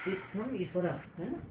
ईश्वर है ना,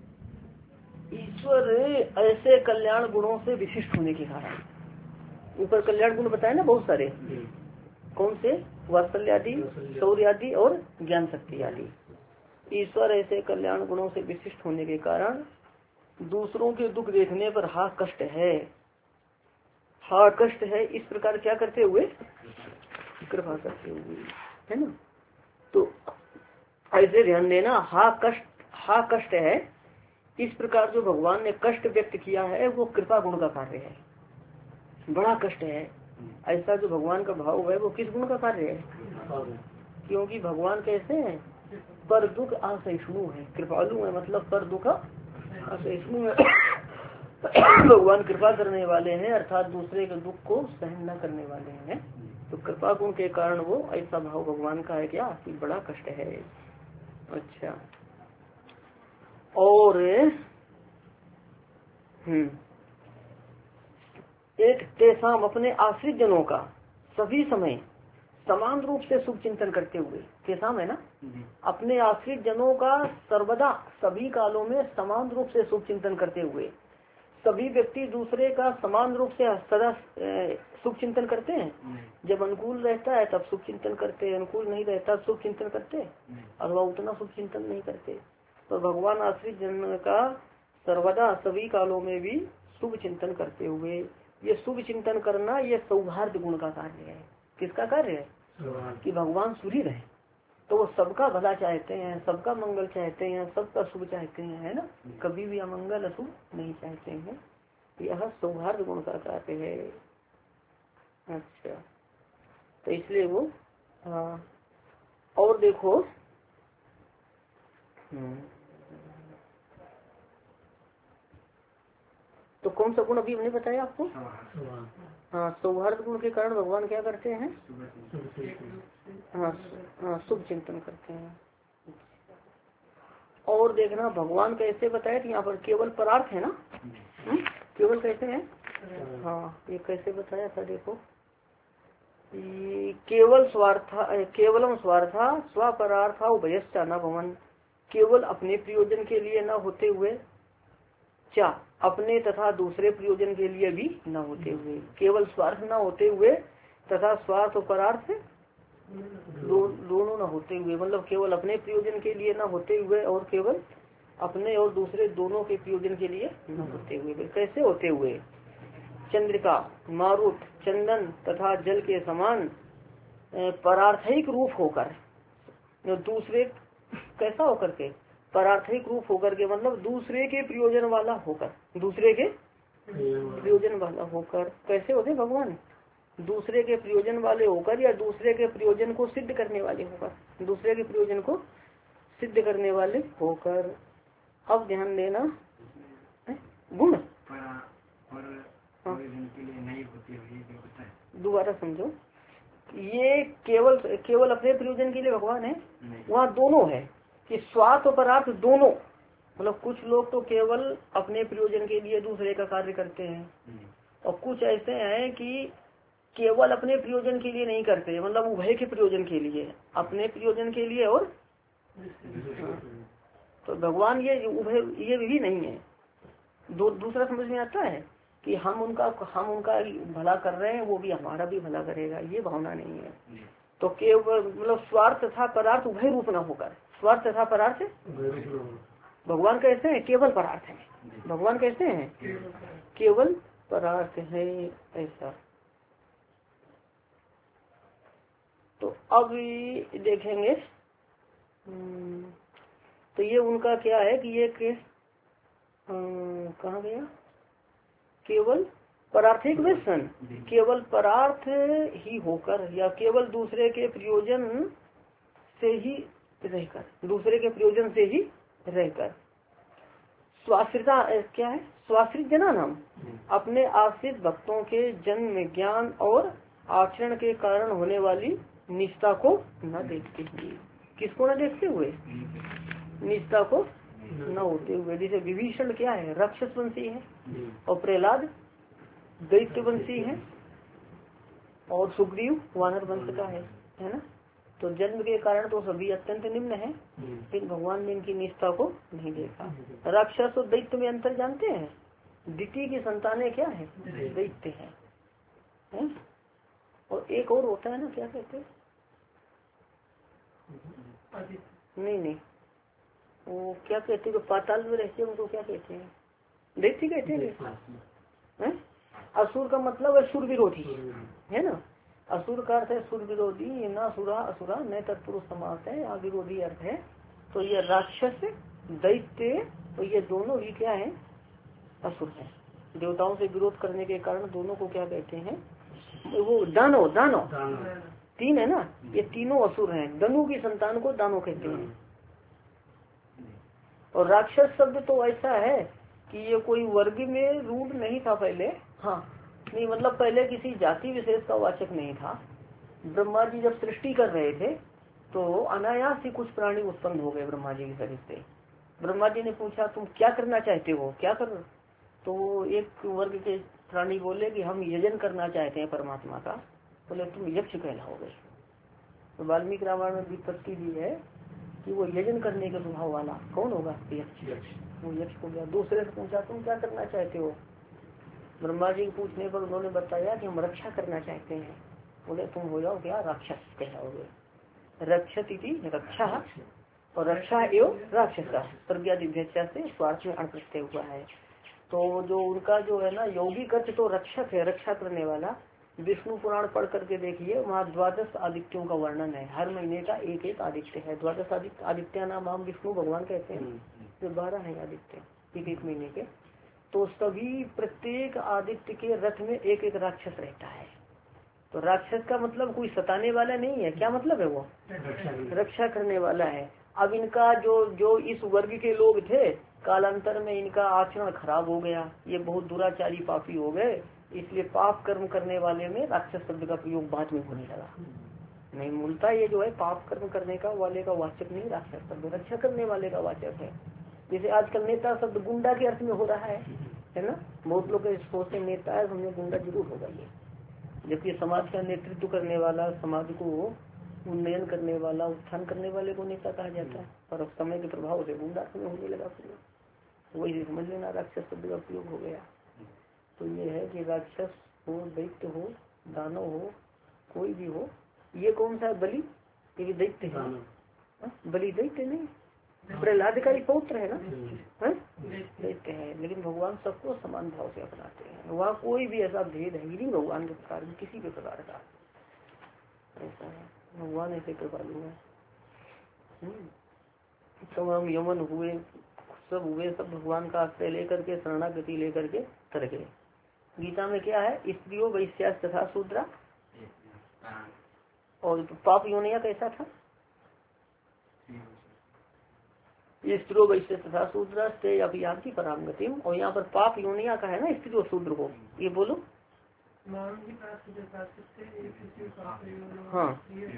ईश्वर ऐसे कल्याण गुणों से विशिष्ट होने के कारण, ऊपर कल्याण गुण बताए ना बहुत सारे, कौन से, वात्सल्य आदि, शौर्य आदि और ज्ञान शक्ति आदि। ईश्वर ऐसे कल्याण गुणों से विशिष्ट होने के कारण दूसरों के दुख देखने पर हा कष्ट है, हा कष्ट है, इस प्रकार क्या करते हुए, कृपा करते हुए, है ना। तो ऐसे ध्यान देना, हा कष्ट है, इस प्रकार जो भगवान ने कष्ट व्यक्त किया है वो कृपा गुण का कार्य है, बड़ा कष्ट है। ऐसा जो भगवान का भाव है वो किस गुण का कार्य है, क्योंकि भगवान कैसे हैं, पर दुख असहिष्णु है, कृपालु है, मतलब पर दुख असहिष्णु है। भगवान कृपा करने वाले हैं, अर्थात दूसरे के दुख को सहन न करने वाले हैं। तो कृपा गुण के कारण वो ऐसा भाव भगवान का है क्या, कि बड़ा कष्ट है। अच्छा, और एक तेसाम, अपने आश्रित जनों का सभी समय समान रूप से शुभ चिंतन करते हुए, तेसाम है ना, अपने आश्रित जनों का सर्वदा सभी कालों में समान रूप से शुभ चिंतन करते हुए, सभी व्यक्ति दूसरे का समान रूप से सदा शुभ चिंतन करते हैं। जब अनुकूल रहता है तब शुभ चिंतन करते हैं, अनुकूल नहीं रहता शुभ चिंतन करते, और वह उतना शुभ चिंतन नहीं करते। तो भगवान आश्रित जन का सर्वदा सभी कालों में भी शुभ चिंतन करते हुए, ये शुभ चिंतन करना ये सौहार्द गुण का कार्य है। किसका कार्य है, कि भगवान सूर्य है तो वो सबका भला चाहते हैं, सबका मंगल चाहते हैं, सबका शुभ चाहते हैं, है ना, कभी भी अमंगल अशुभ नहीं चाहते हैं। यह सौहार्द गुण का कार्य है। अच्छा, तो इसलिए वो और देखो, तो कौन सा गुण अभी हमने बताया आपको, हाँ, सौहार्द गुण के कारण भगवान क्या करते हैं, हाँ, शुभ चिंतन करते हैं। और देखना भगवान कैसे बताया कि यहाँ पर केवल परार्थ है ना, केवल कैसे है, हाँ, ये कैसे बताया था, देखो, केवल स्वार्था, केवलम स्वार्था स्वपरार्था उभयश्चा न भवन, केवल अपने प्रयोजन के लिए न होते हुए, क्या अपने तथा दूसरे प्रयोजन के लिए भी न होते हुए, केवल स्वार्थ न होते हुए तथा स्वार्थ और परार्थ दोनों न होते हुए, मतलब केवल अपने प्रयोजन के लिए न होते हुए और केवल अपने और दूसरे दोनों के प्रयोजन के लिए न होते हुए। कैसे होते हुए, चंद्रिका, मारुत, चंदन तथा जल के समान परार्थिक रूप होकर, दूसरे कैसा होकर के, परार्थिक रूप होकर के, मतलब दूसरे के प्रयोजन वाला होकर, दूसरे के प्रयोजन वाला होकर। कैसे होते भगवान, दूसरे के प्रयोजन वाले होकर या दूसरे के प्रयोजन को सिद्ध करने वाले होकर, दूसरे के प्रयोजन को सिद्ध करने वाले होकर। अब ध्यान देना, गुण दोबारा समझो, ये केवल अपने प्रयोजन के लिए भगवान है, वहाँ दोनों है कि स्वार्थ और परार्थ दोनों, मतलब कुछ लोग तो केवल अपने प्रयोजन के लिए दूसरे का कार्य करते हैं, और कुछ ऐसे हैं कि केवल अपने प्रयोजन के लिए नहीं करते, मतलब उभय के प्रयोजन के लिए, अपने प्रयोजन के लिए और तो भगवान ये उभय ये भी नहीं है। दूसरा समझ में आता है कि हम उनका भला कर रहे हैं, वो भी हमारा भी भला करेगा, ये भावना नहीं है। तो केवल मतलब स्वार्थ तथा पदार्थ उभय रूप न होकर, स्वार्थ तथा पदार्थ भगवान कैसे हैं, केवल पदार्थ है, भगवान कैसे हैं, केवल पदार्थ है, ऐसा। तो अब देखेंगे, तो ये उनका क्या है कि ये कहाँ गया, केवल परार्थिक वेशन, केवल परार्थ ही होकर या केवल दूसरे के प्रयोजन से ही रहकर, दूसरे के प्रयोजन से ही रहकर, स्वाश्रिता क्या है, स्वाश्रित जना नाम, अपने आश्रित भक्तों के जन्म ज्ञान और आचरण के कारण होने वाली निष्ठा को न देखते हुए, किसको न देखते हुए, निष्ठा को न होते हुए। जैसे विभीषण क्या है, राक्षस वंशी है, और प्रहलाद दैत्य वंशी है, और सुग्रीव वानर वंश का है ना। तो जन्म के कारण तो सभी अत्यंत निम्न है, लेकिन भगवान ने इनकी निष्ठा को नहीं देखा। राक्षस और दैत्य में अंतर जानते हैं? द्वितीय की संतानें क्या है? दैत्य है। और एक और होता है ना, क्या कहते हैं? नहीं, वो क्या कहते हैं, पाताल में रहते हैं उनको क्या कहते हैं? दैत्य कहते हैं। असुर का मतलब है सुर विरोधी, है ना। असुर का अर्थ है सुर विरोधी, न सुरा असुरा न तत्पुरुष समास है, यहाँ विरोधी अर्थ है। तो ये राक्षस दैत्य तो ये दोनों ही क्या है? असुर है। देवताओं से विरोध करने के कारण दोनों को क्या कहते हैं? वो दानो तीन है ना, ये तीनों असुर हैं। दनु की संतान को दानो कहते हैं। और राक्षस शब्द तो ऐसा है कि ये कोई वर्ग में रूढ़ नहीं था पहले। हाँ, नहीं मतलब पहले किसी जाति विशेष का वाचक नहीं था। ब्रह्मा जी जब सृष्टि कर रहे थे तो अनायास ही कुछ प्राणी उत्पन्न हो गए ब्रह्मा जी के शरीर से। ब्रह्मा जी ने पूछा तुम क्या करना चाहते हो, क्या कर? तो एक वर्ग के प्राणी बोले कि हम यजन करना चाहते हैं परमात्मा का। बोले तुम यक्ष कहलाओगे। तो वाल्मीकि रामायण में विपत्ति दी है कि वो यजन करने के स्वभाव वाला कौन होगा? यक्ष। वो यक्ष हो गया। दूसरे से पूछा तुम क्या करना चाहते हो? ब्रह्मा जी के पूछने पर उन्होंने बताया कि हम रक्षा करना चाहते हैं। बोले तुम हो जाओ क्या? राक्षस कहलाओगे। रक्षति रक्षा और रक्षा एवं राक्षसा प्रज्ञादिभ्यचा से स्वार्थ में अणप्रत्यय हुआ है। तो जो उनका जो है ना यौगिक अर्थ तो रक्षक है, रक्षा करने वाला। विष्णु पुराण पढ़ करके देखिए, वहाँ 12 आदित्यों का वर्णन है। हर महीने का एक एक आदित्य है। 12 आदित्य नाम हम विष्णु भगवान कहते हैं। जो 12 है आदित्य एक एक महीने के। तो सभी प्रत्येक आदित्य के रथ में एक एक राक्षस रहता है। तो राक्षस का मतलब कोई सताने वाला नहीं है। क्या मतलब है? वो रक्षा करने वाला है। अब इनका जो इस वर्ग के लोग थे, कालांतर में इनका आचरण खराब हो गया, ये बहुत दुराचारी पापी हो गए। इसलिए पाप कर्म करने वाले में राक्षस शब्द का प्रयोग बाद में होने लगा। नहीं, मूलतः ये जो है पाप कर्म करने का वाले का वाचक नहीं, राक्षस शब्द रक्षा करने वाले का वाचक है। जैसे आजकल नेता शब्द गुंडा के अर्थ में हो रहा है ना। बहुत लोग सोचते नेता है हमने गुंडा जरूर होगा ये, जबकि समाज का नेतृत्व करने वाला, समाज को उन्नयन करने वाला, उत्थान करने वाले को नेता कहा जाता है। पर अब समय के प्रभाव से गुंडा में होने लगा प्रयोग। वही समझ लेना राक्षस शब्द का प्रयोग हो गया। तो ये है कि राक्षस हो, दैत्य हो, दानव हो, कोई भी हो। ये कौन सा है? बलि, ये दैत्य है। बलि दैत्य नहीं, प्रहलाद का ही पौत्र है ना, दैत्य है। लेकिन भगवान सबको समान भाव से अपनाते हैं। वहाँ कोई भी ऐसा भेद है ही नहीं भगवान के प्रकार में, किसी भी प्रकार का ऐसा है। भगवान ऐसे कृपालु है। तमाम यमन हुए, सब हुए, सब भगवान का आश्रय लेकर के, शरणागति लेकर के तर गए। गीता में क्या है? स्त्रियों वैश्या तथा शूद्रा। और पाप योनिया कैसा था? ये स्त्रियों वैश्य तथा शूद्रा से अभियान्ति परामगतिम। और यहाँ पर पाप योनिया का है ना स्त्री और शूद्र को। ये बोलो। हाँ,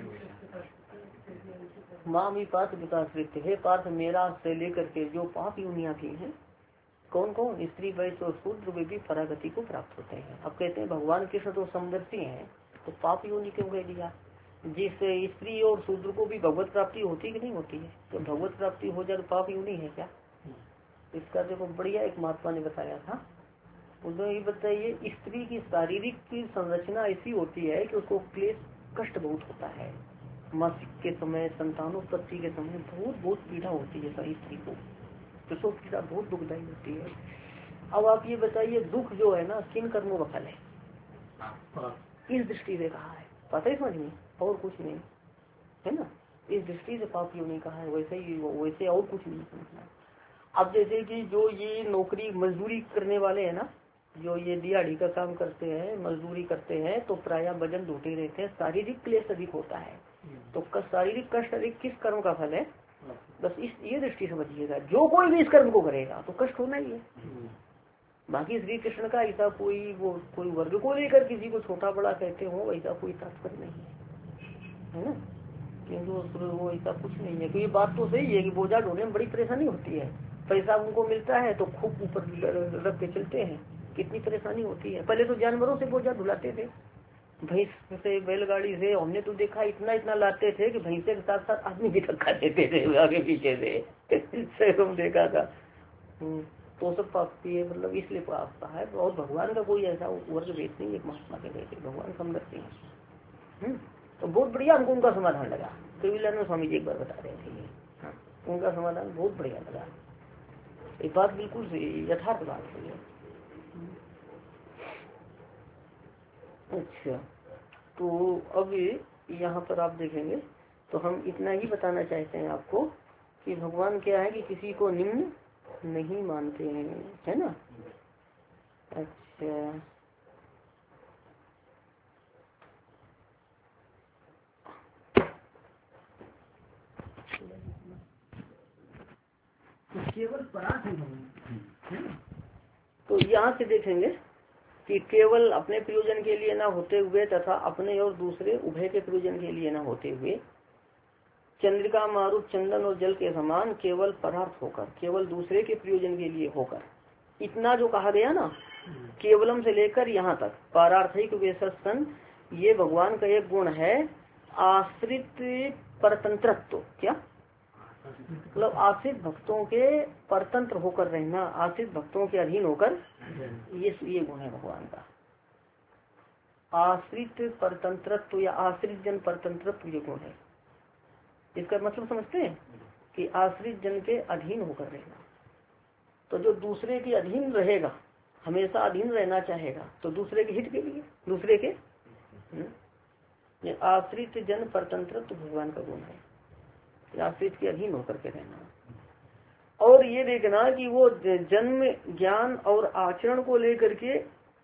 मामी पार्थ विकास है पार्थ मेरा से लेकर के जो पाप योनिया की है, कौन कौन? स्त्री वैश्य और शूद्र वे भी परागति को प्राप्त होते हैं। अब कहते हैं भगवान कृष्ण तो समदर्शी हैं, तो पाप योनि क्यों कह दिया? जिससे स्त्री और शूद्र को भी भगवत प्राप्ति होती कि नहीं होती है? तो भगवत प्राप्ति हो जाए तो पाप योनि है क्या? इसका देखो बढ़िया एक महात्मा ने बताया था। उन्होंने ये बताइए, स्त्री की शारीरिक की संरचना ऐसी होती है कि उसको क्लेश कष्ट बहुत होता है। मासिक के समय, संतानोत्पत्ति के समय बहुत पीड़ा होती है स्त्री को, प्रसव पीड़ा बहुत दुखदायी होती है। अब आप ये बताइए, दुख जो है ना किन कर्मों का फल है? इस दृष्टि से कहा है, पता ही समझ में, और कुछ नहीं है ना। इस दृष्टि से पाप योनि कहा है, वैसे ही वैसे और कुछ नहीं समझना। अब जैसे कि जो ये नौकरी मजदूरी करने वाले हैं ना, जो ये दिहाड़ी का काम करते हैं, मजदूरी करते हैं, तो प्राय वजन ढोते रहते हैं, शारीरिक क्लेश अधिक होता है। तो शारीरिक कष्ट अधिक किस कर्म का फल है? बस ये दृष्टि समझिएगा। जो कोई भी इस कर्म को करेगा तो कष्ट होना ही है। बाकी श्री कृष्ण का ऐसा कोई वर्ग को लेकर किसी को छोटा बड़ा कहते हो, ऐसा कोई तात्पर्य नहीं है ना। क्योंकि वो ऐसा कुछ नहीं है। तो ये बात तो सही है कि बोझा ढोने में बड़ी परेशानी होती है। पैसा उनको मिलता है तो खूब ऊपर रख के चलते हैं, कितनी परेशानी होती है। पहले तो जानवरों से बोझा ढुलाते थे, भैंस से बैलगाड़ी से हमने तो देखा इतना इतना लाते थे कि भैंसे के साथ साथ आदमी भी धक्का देते थे आगे पीछे से तुम देखा था। तो सब पापी है, मतलब इसलिए पापता है। और भगवान का कोई ऐसा वर्ग भेद नहीं है महात्मा के जैसे, भगवान समझते हैं। तो बहुत बढ़िया हमको उनका समाधान लगा। कबीरलाल स्वामी जी एक बार बता रहे थे ये, हाँ, उनका समाधान बहुत बढ़िया लगा। ये बात बिल्कुल यथार्थ बात है। अच्छा, तो अब यहाँ पर आप देखेंगे तो हम इतना ही बताना चाहते हैं आपको कि भगवान क्या है कि किसी को निम्न नहीं मानते हैं, है ना। अच्छा, केवल परार्थ है ना। तो यहाँ से देखेंगे कि केवल अपने प्रयोजन के लिए ना होते हुए तथा अपने और दूसरे उभय के प्रयोजन के लिए ना होते हुए चंद्रिका मारुत चंदन और जल के समान केवल परार्थ होकर, केवल दूसरे के प्रयोजन के लिए होकर, इतना जो कहा गया ना केवलम से लेकर यहाँ तक पारार्थिक वेशस्तन, ये भगवान का एक गुण है। आश्रित परतंत्रत्व, क्या मतलब आश्रित भक्तों के परतंत्र होकर रहना, आश्रित भक्तों के अधीन होकर, ये गुण है भगवान का। आश्रित परतंत्रत्व या आश्रित जन परतंत्रत्व ये गुण है। इसका मतलब समझते हैं कि आश्रित जन के अधीन होकर रहना। तो जो दूसरे के अधीन रहेगा, हमेशा अधीन रहना चाहेगा, तो दूसरे के हित के लिए, दूसरे के ये आश्रित जन परतंत्रत्व भगवान का गुण है, आश्रित के अधीन होकर के रहना। और ये देखना कि वो जन्म ज्ञान और आचरण को लेकर के,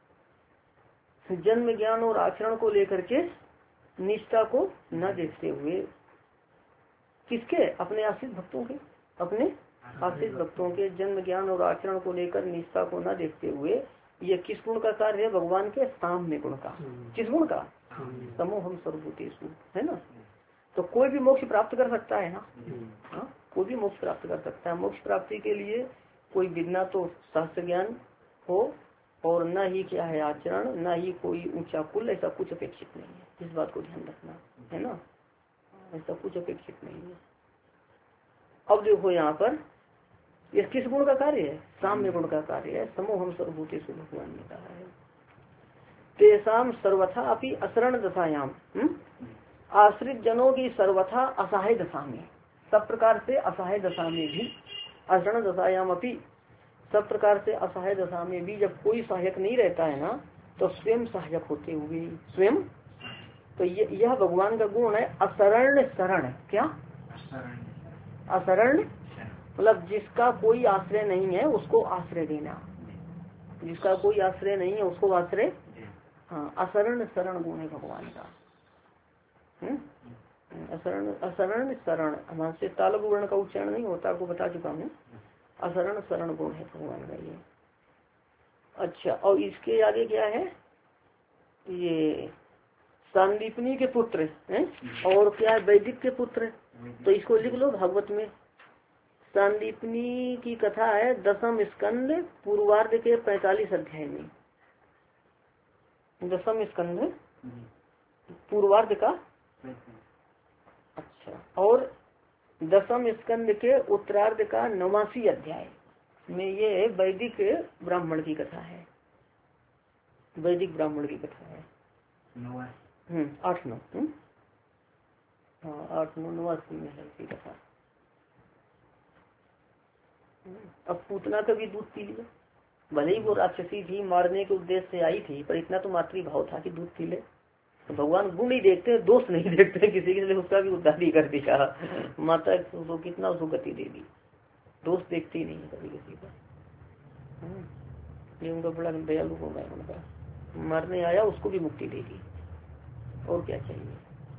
जन्म ज्ञान और आचरण को लेकर के निष्ठा को न देखते हुए, किसके, अपने आश्रित भक्तों के, अपने आश्रित भक्तों के जन्म ज्ञान और आचरण को लेकर निष्ठा को न देखते हुए, ये किस गुण का कार्य है, भगवान के साम्य गुण का। किस गुण का, समोहम सर्वभूतेषु, है ना। तो कोई भी मोक्ष प्राप्त कर सकता है ना, हाँ, कोई भी मोक्ष प्राप्त कर सकता है। मोक्ष प्राप्ति के लिए कोई बिना तो शास्त्र ज्ञान हो और न ही क्या है आचरण, न ही कोई ऊंचा कुल, ऐसा कुछ अपेक्षित नहीं है। इस बात को ध्यान रखना है ना, ऐसा कुछ अपेक्षित नहीं है। अब देखो यहाँ पर ये किस गुण का कार्य है, साम्य गुण का कार्य है। समूहम सर्वभूतेषु भगवान ने कहा है। तेसाम सर्वथा अपि असरण दशायाम, आश्रित जनों की सर्वथा असहाय दशा में, सब प्रकार से असहाय दशा में भी, असरण दशायाम अपि, सब प्रकार से असहाय दशा में भी, जब कोई सहायक नहीं रहता है ना, तो स्वयं सहायक होते हुए, स्वयं, तो यह भगवान का गुण है। असरण शरण, क्या असरण, मतलब जिसका कोई आश्रय नहीं है उसको आश्रय देना, जिसका कोई आश्रय नहीं है उसको आश्रय, हाँ, असरण शरण गुण है भगवान का। असरण, असरण शरण, हमारे से तालब वर्ण का उच्चारण नहीं होता, आपको बता चुका हूँ। असरण शरण गुण है भगवान का ये। अच्छा, और इसके आगे क्या है, ये सांदीपनी के पुत्र हैं, और क्या है, वैदिक के पुत्र। तो इसको लिख लो भागवत में। सांदीपनी की कथा है 10वें स्कंद पूर्वार्ध के 45 अध्याय में। 10वें स्कंद पूर्वार्ध का, अच्छा, और 10वें स्कंद के उत्तरार्ध का 89 अध्याय में ये वैदिक ब्राह्मण की कथा है। वैदिक ब्राह्मण की कथा है 8-9, हाँ 8-9 89 में है इसकी कथा। अब पूतना का भी दूध पी लिया, भले ही वो राक्षसी थी, मारने के उद्देश्य से आई थी, पर इतना तो मातृभाव था कि दूध पी ले। तो भगवान गुण ही देखते हैं, दोष नहीं देखते हैं किसी के लिए, उसका भी उद्धार ही कर दिया। माता को कितना उसको गति दे दी, दोष देखते ही नहीं है कभी किसी का। ये उनका बड़ा दयालु होगा, उनका मारने आया उसको भी मुक्ति दे दी, और क्या चाहिए।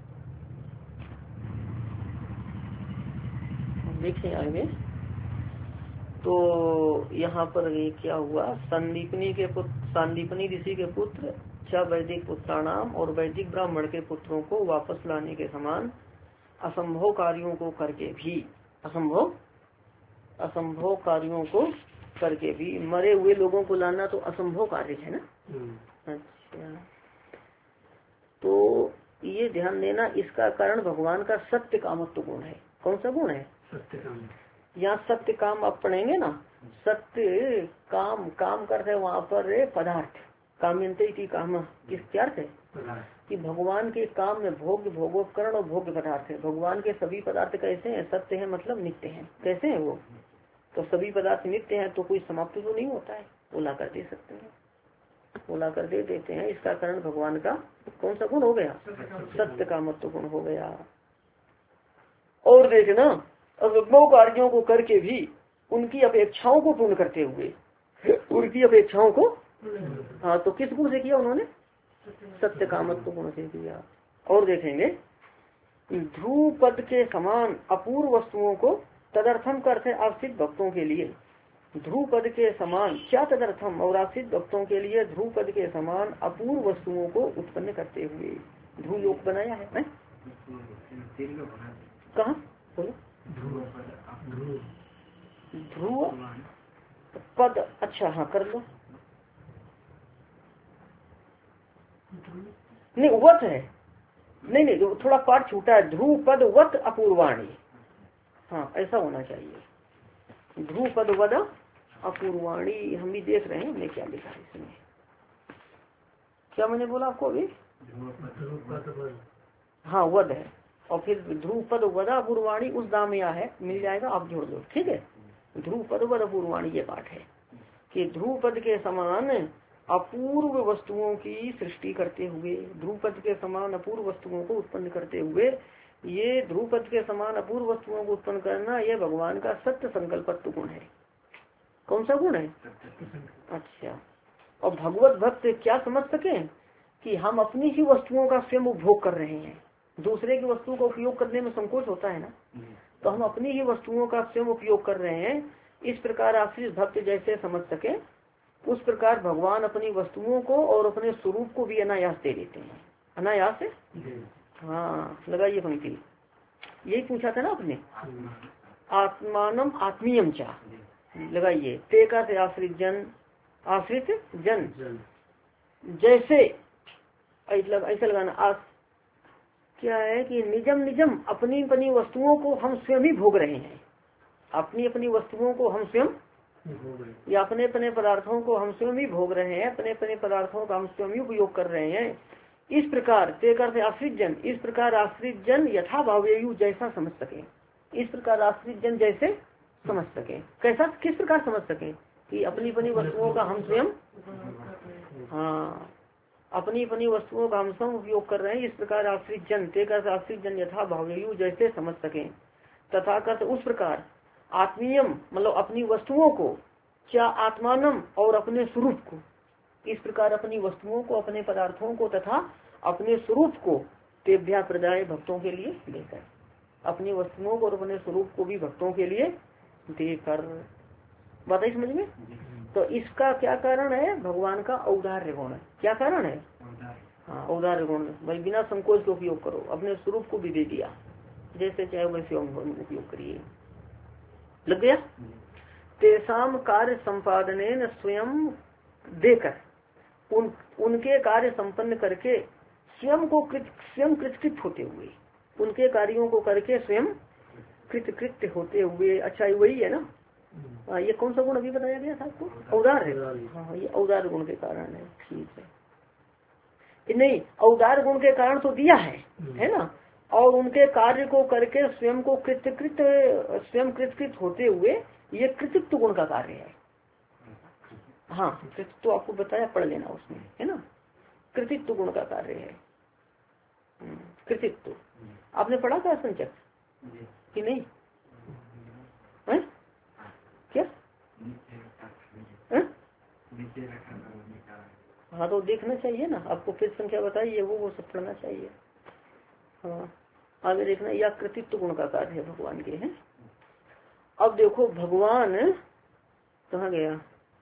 देखें आगे, तो यहाँ पर ये क्या हुआ, संदीपनी के पुत्र, संदीपनी ऋषि के पुत्र 6 वैदिक पुत्राणाम और वैदिक ब्राह्मण के पुत्रों को वापस लाने के समान असंभव कार्यों को करके भी, असंभव कार्यों को करके भी, मरे हुए लोगों को लाना तो असंभव कार्य है ना। अच्छा, तो ये ध्यान देना, इसका कारण भगवान का सत्य कामत्व गुण है। कौन सा गुण है? सत्य काम। यहाँ सत्य काम आप पढ़ेंगे ना, सत्य काम, काम करते वहाँ पर पदार्थ काम्यंते इति काम, किस क्या अर्थ है कि भगवान के काम में भोग्य भोगोपकरण और भोग्य पदार्थ है। भगवान के सभी पदार्थ कैसे हैं? सत्य है, मतलब नित्य हैं। कैसे हैं वो? तो सभी पदार्थ नित्य हैं, तो कोई समाप्त तो नहीं होता है, वो ला कर दे सकते हैं, वो ला कर दे देते हैं। इसका कारण भगवान का कौन सा गुण हो गया? सत्य कामत्व गुण हो गया। और देखना, अवगमों कार्यों को करके भी उनकी अपेक्षाओं को पूर्ण करते हुए, उनकी अपेक्षाओं को, हाँ, तो किस गुण से किया उन्होंने? सत्य कामत्व गुण से किया। और देखेंगे, ध्रुव पद के समान अपूर्व वस्तुओं को तदर्थम करते आश्रित भक्तों के लिए, ध्रुव पद के समान क्या तदर्थम, और आश्रित भक्तों के लिए ध्रुव पद के समान अपूर्व वस्तुओं को उत्पन्न करते हुए ध्रुव लोक बनाया है। कहाँ बोलो? ध्रुव पद, अच्छा हाँ कर लो। नहीं वत है, नहीं थोड़ा पाठ छूटा है। ध्रुव पद वत अपूर्वाणी, हाँ ऐसा होना चाहिए। ध्रुव पद वद अपूर्वाणी, हम भी देख रहे हैं हमने क्या लिखा है इसमें। क्या मैंने बोला आपको अभी? हाँ वद है, और फिर ध्रुव पद वदा अपूर्वाणी उस दाम में है, मिल जाएगा, आप जोड़ दो, ठीक है। ध्रुव पद वद अपूर्वाणी ये पाठ है कि ध्रुव पद के समान अपूर्व वस्तुओं की सृष्टि करते हुए, ध्रुव पद के समान अपूर्व वस्तुओं को उत्पन्न करते हुए, ये ध्रुव पद के समान अपूर्व वस्तुओं को उत्पन्न करना, ये भगवान का सत्य संकल्पत्व गुण है। कौन सा गुण है? अच्छा, और भगवत भक्त क्या समझ सके कि हम अपनी ही वस्तुओं का स्वयं उपभोग कर रहे हैं, दूसरे की वस्तु का उपयोग करने में संकोच होता है ना, तो हम अपनी ही वस्तुओं का स्वयं उपयोग कर रहे हैं। इस प्रकार आश्रित भक्त जैसे समझ सके, उस प्रकार भगवान अपनी वस्तुओं को और अपने स्वरूप को भी अनायास दे देते हैं। अनायास, हाँ लगाइए पंक्ति, यही पूछा था ना आपने, आत्मानम आत्मीयम चा, लगाइए ते का से आश्रित जन, आश्रित जन जैसे, ऐसा लगाना। क्या है कि निजम निजम अपनी अपनी वस्तुओं को हम स्वयं ही भोग रहे हैं, अपनी अपनी वस्तुओं को हम स्वयं, या अपने अपने पदार्थों को हम स्वयं ही भोग रहे हैं, अपने अपने पदार्थों का हम स्वयं ही उपयोग कर रहे हैं। इस प्रकार ते करते आश्रित जन, इस प्रकार आश्रित जन यथा भावेयु जैसा समझ सके, इस प्रकार आश्रित जन जैसे समझ सके। कैसा, किस प्रकार समझ सके कि अपनी अपनी वस्तुओं का हम स्वयं, हाँ अपनी अपनी वस्तुओं का हम स्वयं उपयोग कर रहे हैं। इस प्रकार आश्रित जन ते करते आश्रित जन यथा भावेयु जैसे समझ सके, तथा करते उस प्रकार आत्मीयम मतलब अपनी वस्तुओं को, क्या आत्मानम और अपने स्वरूप को, इस प्रकार अपनी वस्तुओं को, अपने पदार्थों को तथा अपने स्वरूप को तेभ्या प्रदाय भक्तों के लिए देकर, अपनी वस्तुओं को और अपने स्वरूप को भी भक्तों के लिए देकर, बात है समझ में। तो इसका क्या कारण है? भगवान का औदार्य गुण। क्या कारण है? हाँ औदार्य गुण, भाई बिना संकोच के उपयोग करो, अपने स्वरूप को भी दे दिया, जैसे चाहे वैसे उपयोग करिए। लग गया? तेसाम कार्य संपादने स्वयं देकर, उनके कार्य संपन्न करके स्वयं को स्वयं कृतकृत होते हुए, उनके कार्यों को करके स्वयं कृतकृत होते हुए। अच्छा वही है ना, ये कौन सा गुण अभी बताया गया था आपको? औदार्य। हाँ ये औदार्य गुण के कारण है, ठीक है। नहीं औदार्य गुण के कारण तो दिया है ना, और उनके कार्य को करके स्वयं को स्वयं कृतकृत होते हुए, ये कृतित्व गुण का कार्य है। हाँ कृतित्व तो आपको बताया, पढ़ लेना उसमें, है ना, कृतित्व गुण का कार्य है। कृतित्व आपने पढ़ा था संचक कि नहीं है? क्या? हाँ तो देखना चाहिए ना आपको, फिर संख्या बताइए, वो सब पढ़ना चाहिए। हाँ आगे देखना, या कृतित्व गुण का कार्य है भगवान के हैं। अब देखो भगवान कहाँ गया?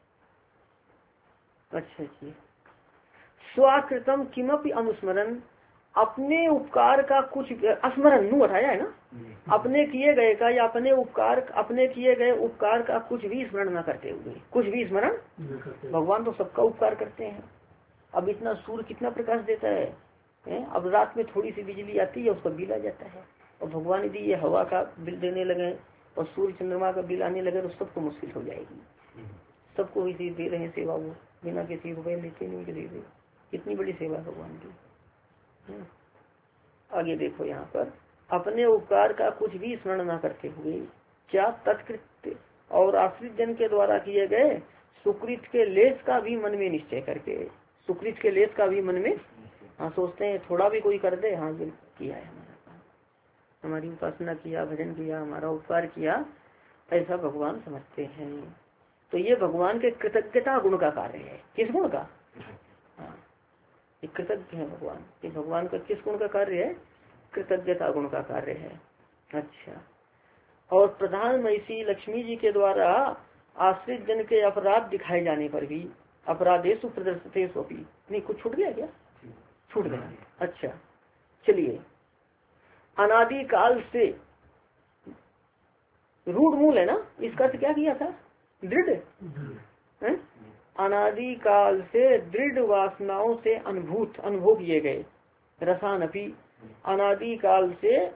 अच्छा जी, स्वाकृतम किमपि अनुस्मरण, अपने उपकार का कुछ स्मरण नु बताया है ना, अपने किए गए का या अपने किए गए उपकार का कुछ भी स्मरण न करते हुए, कुछ भी स्मरण, भगवान तो सबका उपकार करते हैं। अब इतना सूर्य कितना प्रकाश देता है, अब रात में थोड़ी सी बिजली आती है, उसका बिल आ जाता है। और भगवान यदि ये हवा का बिल देने लगे और सूर्य चंद्रमा का बिल आने लगे तो सबको मुश्किल हो जाएगी। सबको इसी दे रहे हैं सेवा, वो बिना किसी रुपये लेते नहीं किसी से। कितनी बड़ी सेवा भगवान की। आगे देखो यहाँ पर, अपने उपकार का कुछ भी स्मरण न करते हुए क्या तत्कृत्य और आश्रित जन के द्वारा किए गए सुकृत के लेस का भी मन में निश्चय करके, सुकृत के लेस का भी मन में, हाँ सोचते हैं थोड़ा भी कोई कर दे, हाँ किया है हमारा काम, हमारी उपासना किया, भजन किया, हमारा उपकार किया, ऐसा भगवान समझते हैं। तो ये भगवान के कृतज्ञता गुण का कार्य है। किस गुण का? हाँ, ये कृतज्ञ है भगवान। ये भगवान का किस गुण का कार्य है? कृतज्ञता गुण का कार्य है। अच्छा, और प्रधान महिषी लक्ष्मी जी के द्वारा आश्रित जन के अपराध दिखाए जाने पर भी, अपराधेषु प्रदर्शितेषु अपि, नहीं कुछ छूट गया क्या? छूट गया। अच्छा चलिए, अनादि काल से, रूढ़ मूल है ना, इसका अर्थ क्या किया था? दृढ़। अनादि काल से दृढ़ वासनाओं से अनुभव किए गए रसानपि, अनादि काल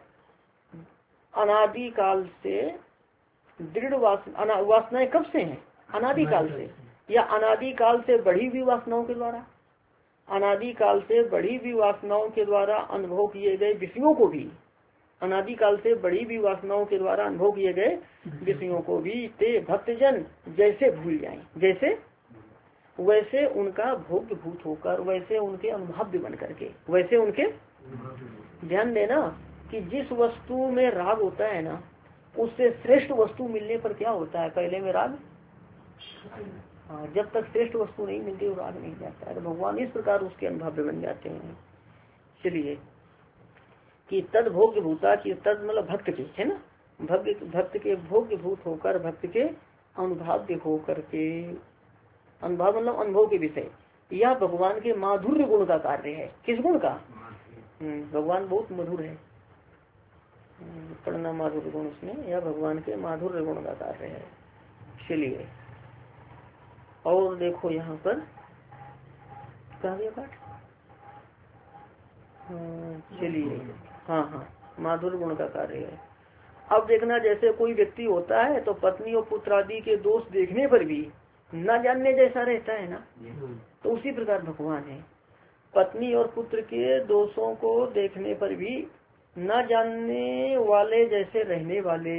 से दृढ़ वासनाएं कब से हैं? अनादि काल से, या अनादि काल से बढ़ी हुई वासनाओं के द्वारा, अनादि काल से बढ़ी हुई वासनाओं के द्वारा अनुभव किए गए विषयों को भी, अनादि काल से बढ़ी हुई वासनाओं के द्वारा अनुभव किए गए विषयों को भी ते भक्तजन जैसे भूल जाएं, जैसे वैसे उनका भोग्य भूत होकर, वैसे उनके अनुभव्य बन करके, वैसे उनके, ध्यान देना कि जिस वस्तु में राग होता है ना, उससे श्रेष्ठ वस्तु मिलने पर क्या होता है? पहले में राग, हाँ, जब तक श्रेष्ठ वस्तु नहीं मिलती वो राग नहीं जाता है। तो भगवान इस प्रकार उसके अनुभव्य बन जाते हैं। चलिए, कि तद भोग्य भूता की, तद मतलब भक्त के, है ना, भक्त के भोग्य भूत होकर, भक्त के अनुभाव्य होकर के, अनुभव मतलब अनुभव के विषय, यह भगवान के माधुर्य गुण का कार्य है। किस गुण का? भगवान बहुत मधुर है, पढ़ना माधुर्य गुण उसमें, यह भगवान के माधुर्य गुण का कार्य है। चलिए, और देखो यहाँ पर कहा गया पाठ, चलिए, हाँ, माधुर्य गुण का कार्य है। अब देखना, जैसे कोई व्यक्ति होता है तो पत्नी और पुत्र आदि के दोष देखने पर भी न जानने जैसा रहता है ना, तो उसी प्रकार भगवान है। पत्नी और पुत्र के दोषों को देखने पर भी न जानने वाले जैसे रहने वाले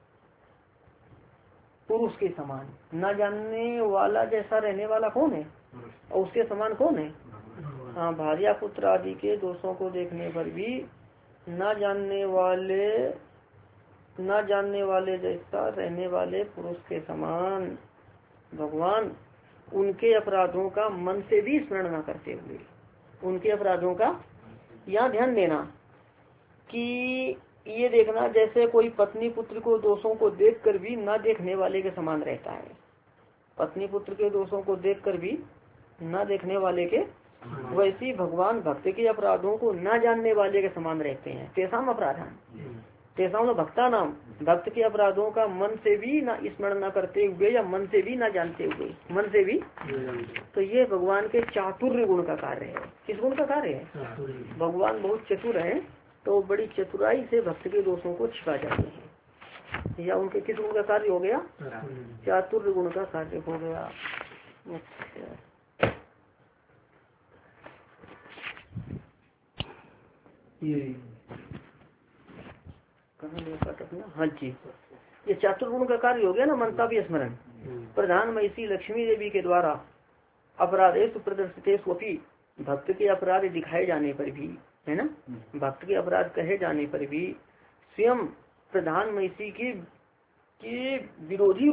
पुरुष के समान, न जानने वाला जैसा रहने वाला कौन है? और उसके समान कौन है? हाँ, भार्या पुत्र आदि के दोषों को देखने पर भी न जानने वाले जैसा रहने वाले पुरुष के समान भगवान उनके अपराधों का मन से भी स्मरण न करते हुए, उनके अपराधों का, यहाँ ध्यान देना कि ये देखना, जैसे कोई पत्नी पुत्र को दोषों को देखकर भी न देखने वाले के समान रहता है, पत्नी पुत्र के दोषों को देखकर भी न देखने वाले के, वैसे भगवान भक्त के अपराधों को न जानने वाले के समान रहते हैं। तेसाम अपराधान, तेसाम भक्ता नाम, भक्त के अपराधों का मन से भी न स्मरण न करते हुए, या मन से भी न जानते हुए, मन से भी, तो ये भगवान के चातुर्य गुण का कार्य है। किस गुण का कार्य है? भगवान बहुत चतुर है, तो बड़ी चतुराई से भक्त के दोषों को छिपा जाते हैं, या उनके किस गुण का कार्य हो गया? चातुर्य गुण का कार्य हो गया। अच्छा, कहाँ देखा अपना? हाँ जी, ये चातुर्य गुण का कार्य हो गया ना, मनता भी स्मरण। प्रधान महिषी लक्ष्मी देवी के द्वारा अपराधेषु प्रदर्शितेषु अपि, भक्त के अपराध दिखाए जाने पर भी, है ना, भक्त के अपराध कहे जाने पर भी स्वयं प्रधान महिषी की विरोधी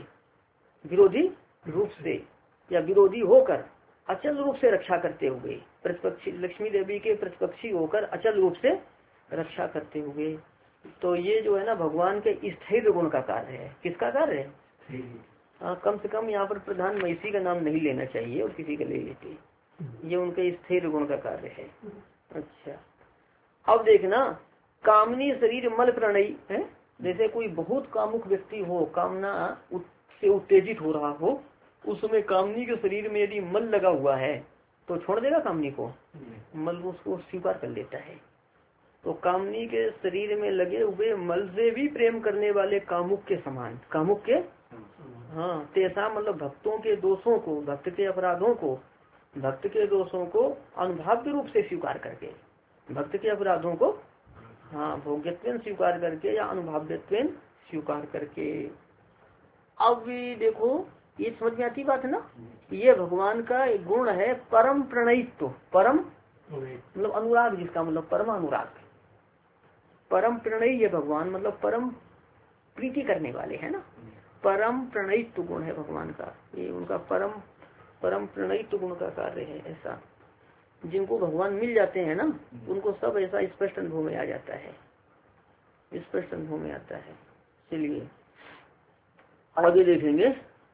रूप से या विरोधी होकर अचल रूप से रक्षा करते हुए, प्रतिपक्षी लक्ष्मी देवी के प्रतिपक्षी होकर अचल रूप से रक्षा करते हुए, तो ये जो है ना भगवान के स्थिर गुण का कार्य है। किसका कार्य है? कम से कम यहाँ पर प्रधान महिषी का नाम नहीं लेना चाहिए, और किसी का ले लेते, ये उनके स्थिर गुण का कार्य है। अच्छा, अब देखना, कामनी शरीर मल प्रणयी है, जैसे कोई बहुत कामुक व्यक्ति हो, कामना से उत्तेजित हो रहा हो, उसमें कामनी के शरीर में यदि मल लगा हुआ है तो छोड़ देगा कामनी को, मल उसको स्वीकार कर लेता है। तो कामनी के शरीर में लगे हुए मल से भी प्रेम करने वाले कामुक के समान, कामुक के, हाँ, तेसा मतलब भक्तों के दोषों को, भक्त के अपराधों को, भक्त के दोषों को अनुभाव्य रूप से स्वीकार करके, भक्त के अपराधों को, हाँ, भोग्यत्वेन स्वीकार करके या अनुभाव्यत्वेन स्वीकार करके। अब देखो ये समझ में आती बात है ना, ये भगवान का एक गुण है परम प्रणयित्व, परम मतलब अनुराग, जिसका मतलब परम अनुराग, परम प्रणयी ये भगवान मतलब परम प्रीति करने वाले है ना, परम प्रणयित्व गुण है भगवान का, ये उनका परम प्रणयित्व गुण का कार्य है। ऐसा जिनको भगवान मिल जाते हैं ना, उनको सब ऐसा स्पष्ट अनुभव में आ जाता है, स्पष्ट अनुभव में आता है। चलिए आगे देखेंगे।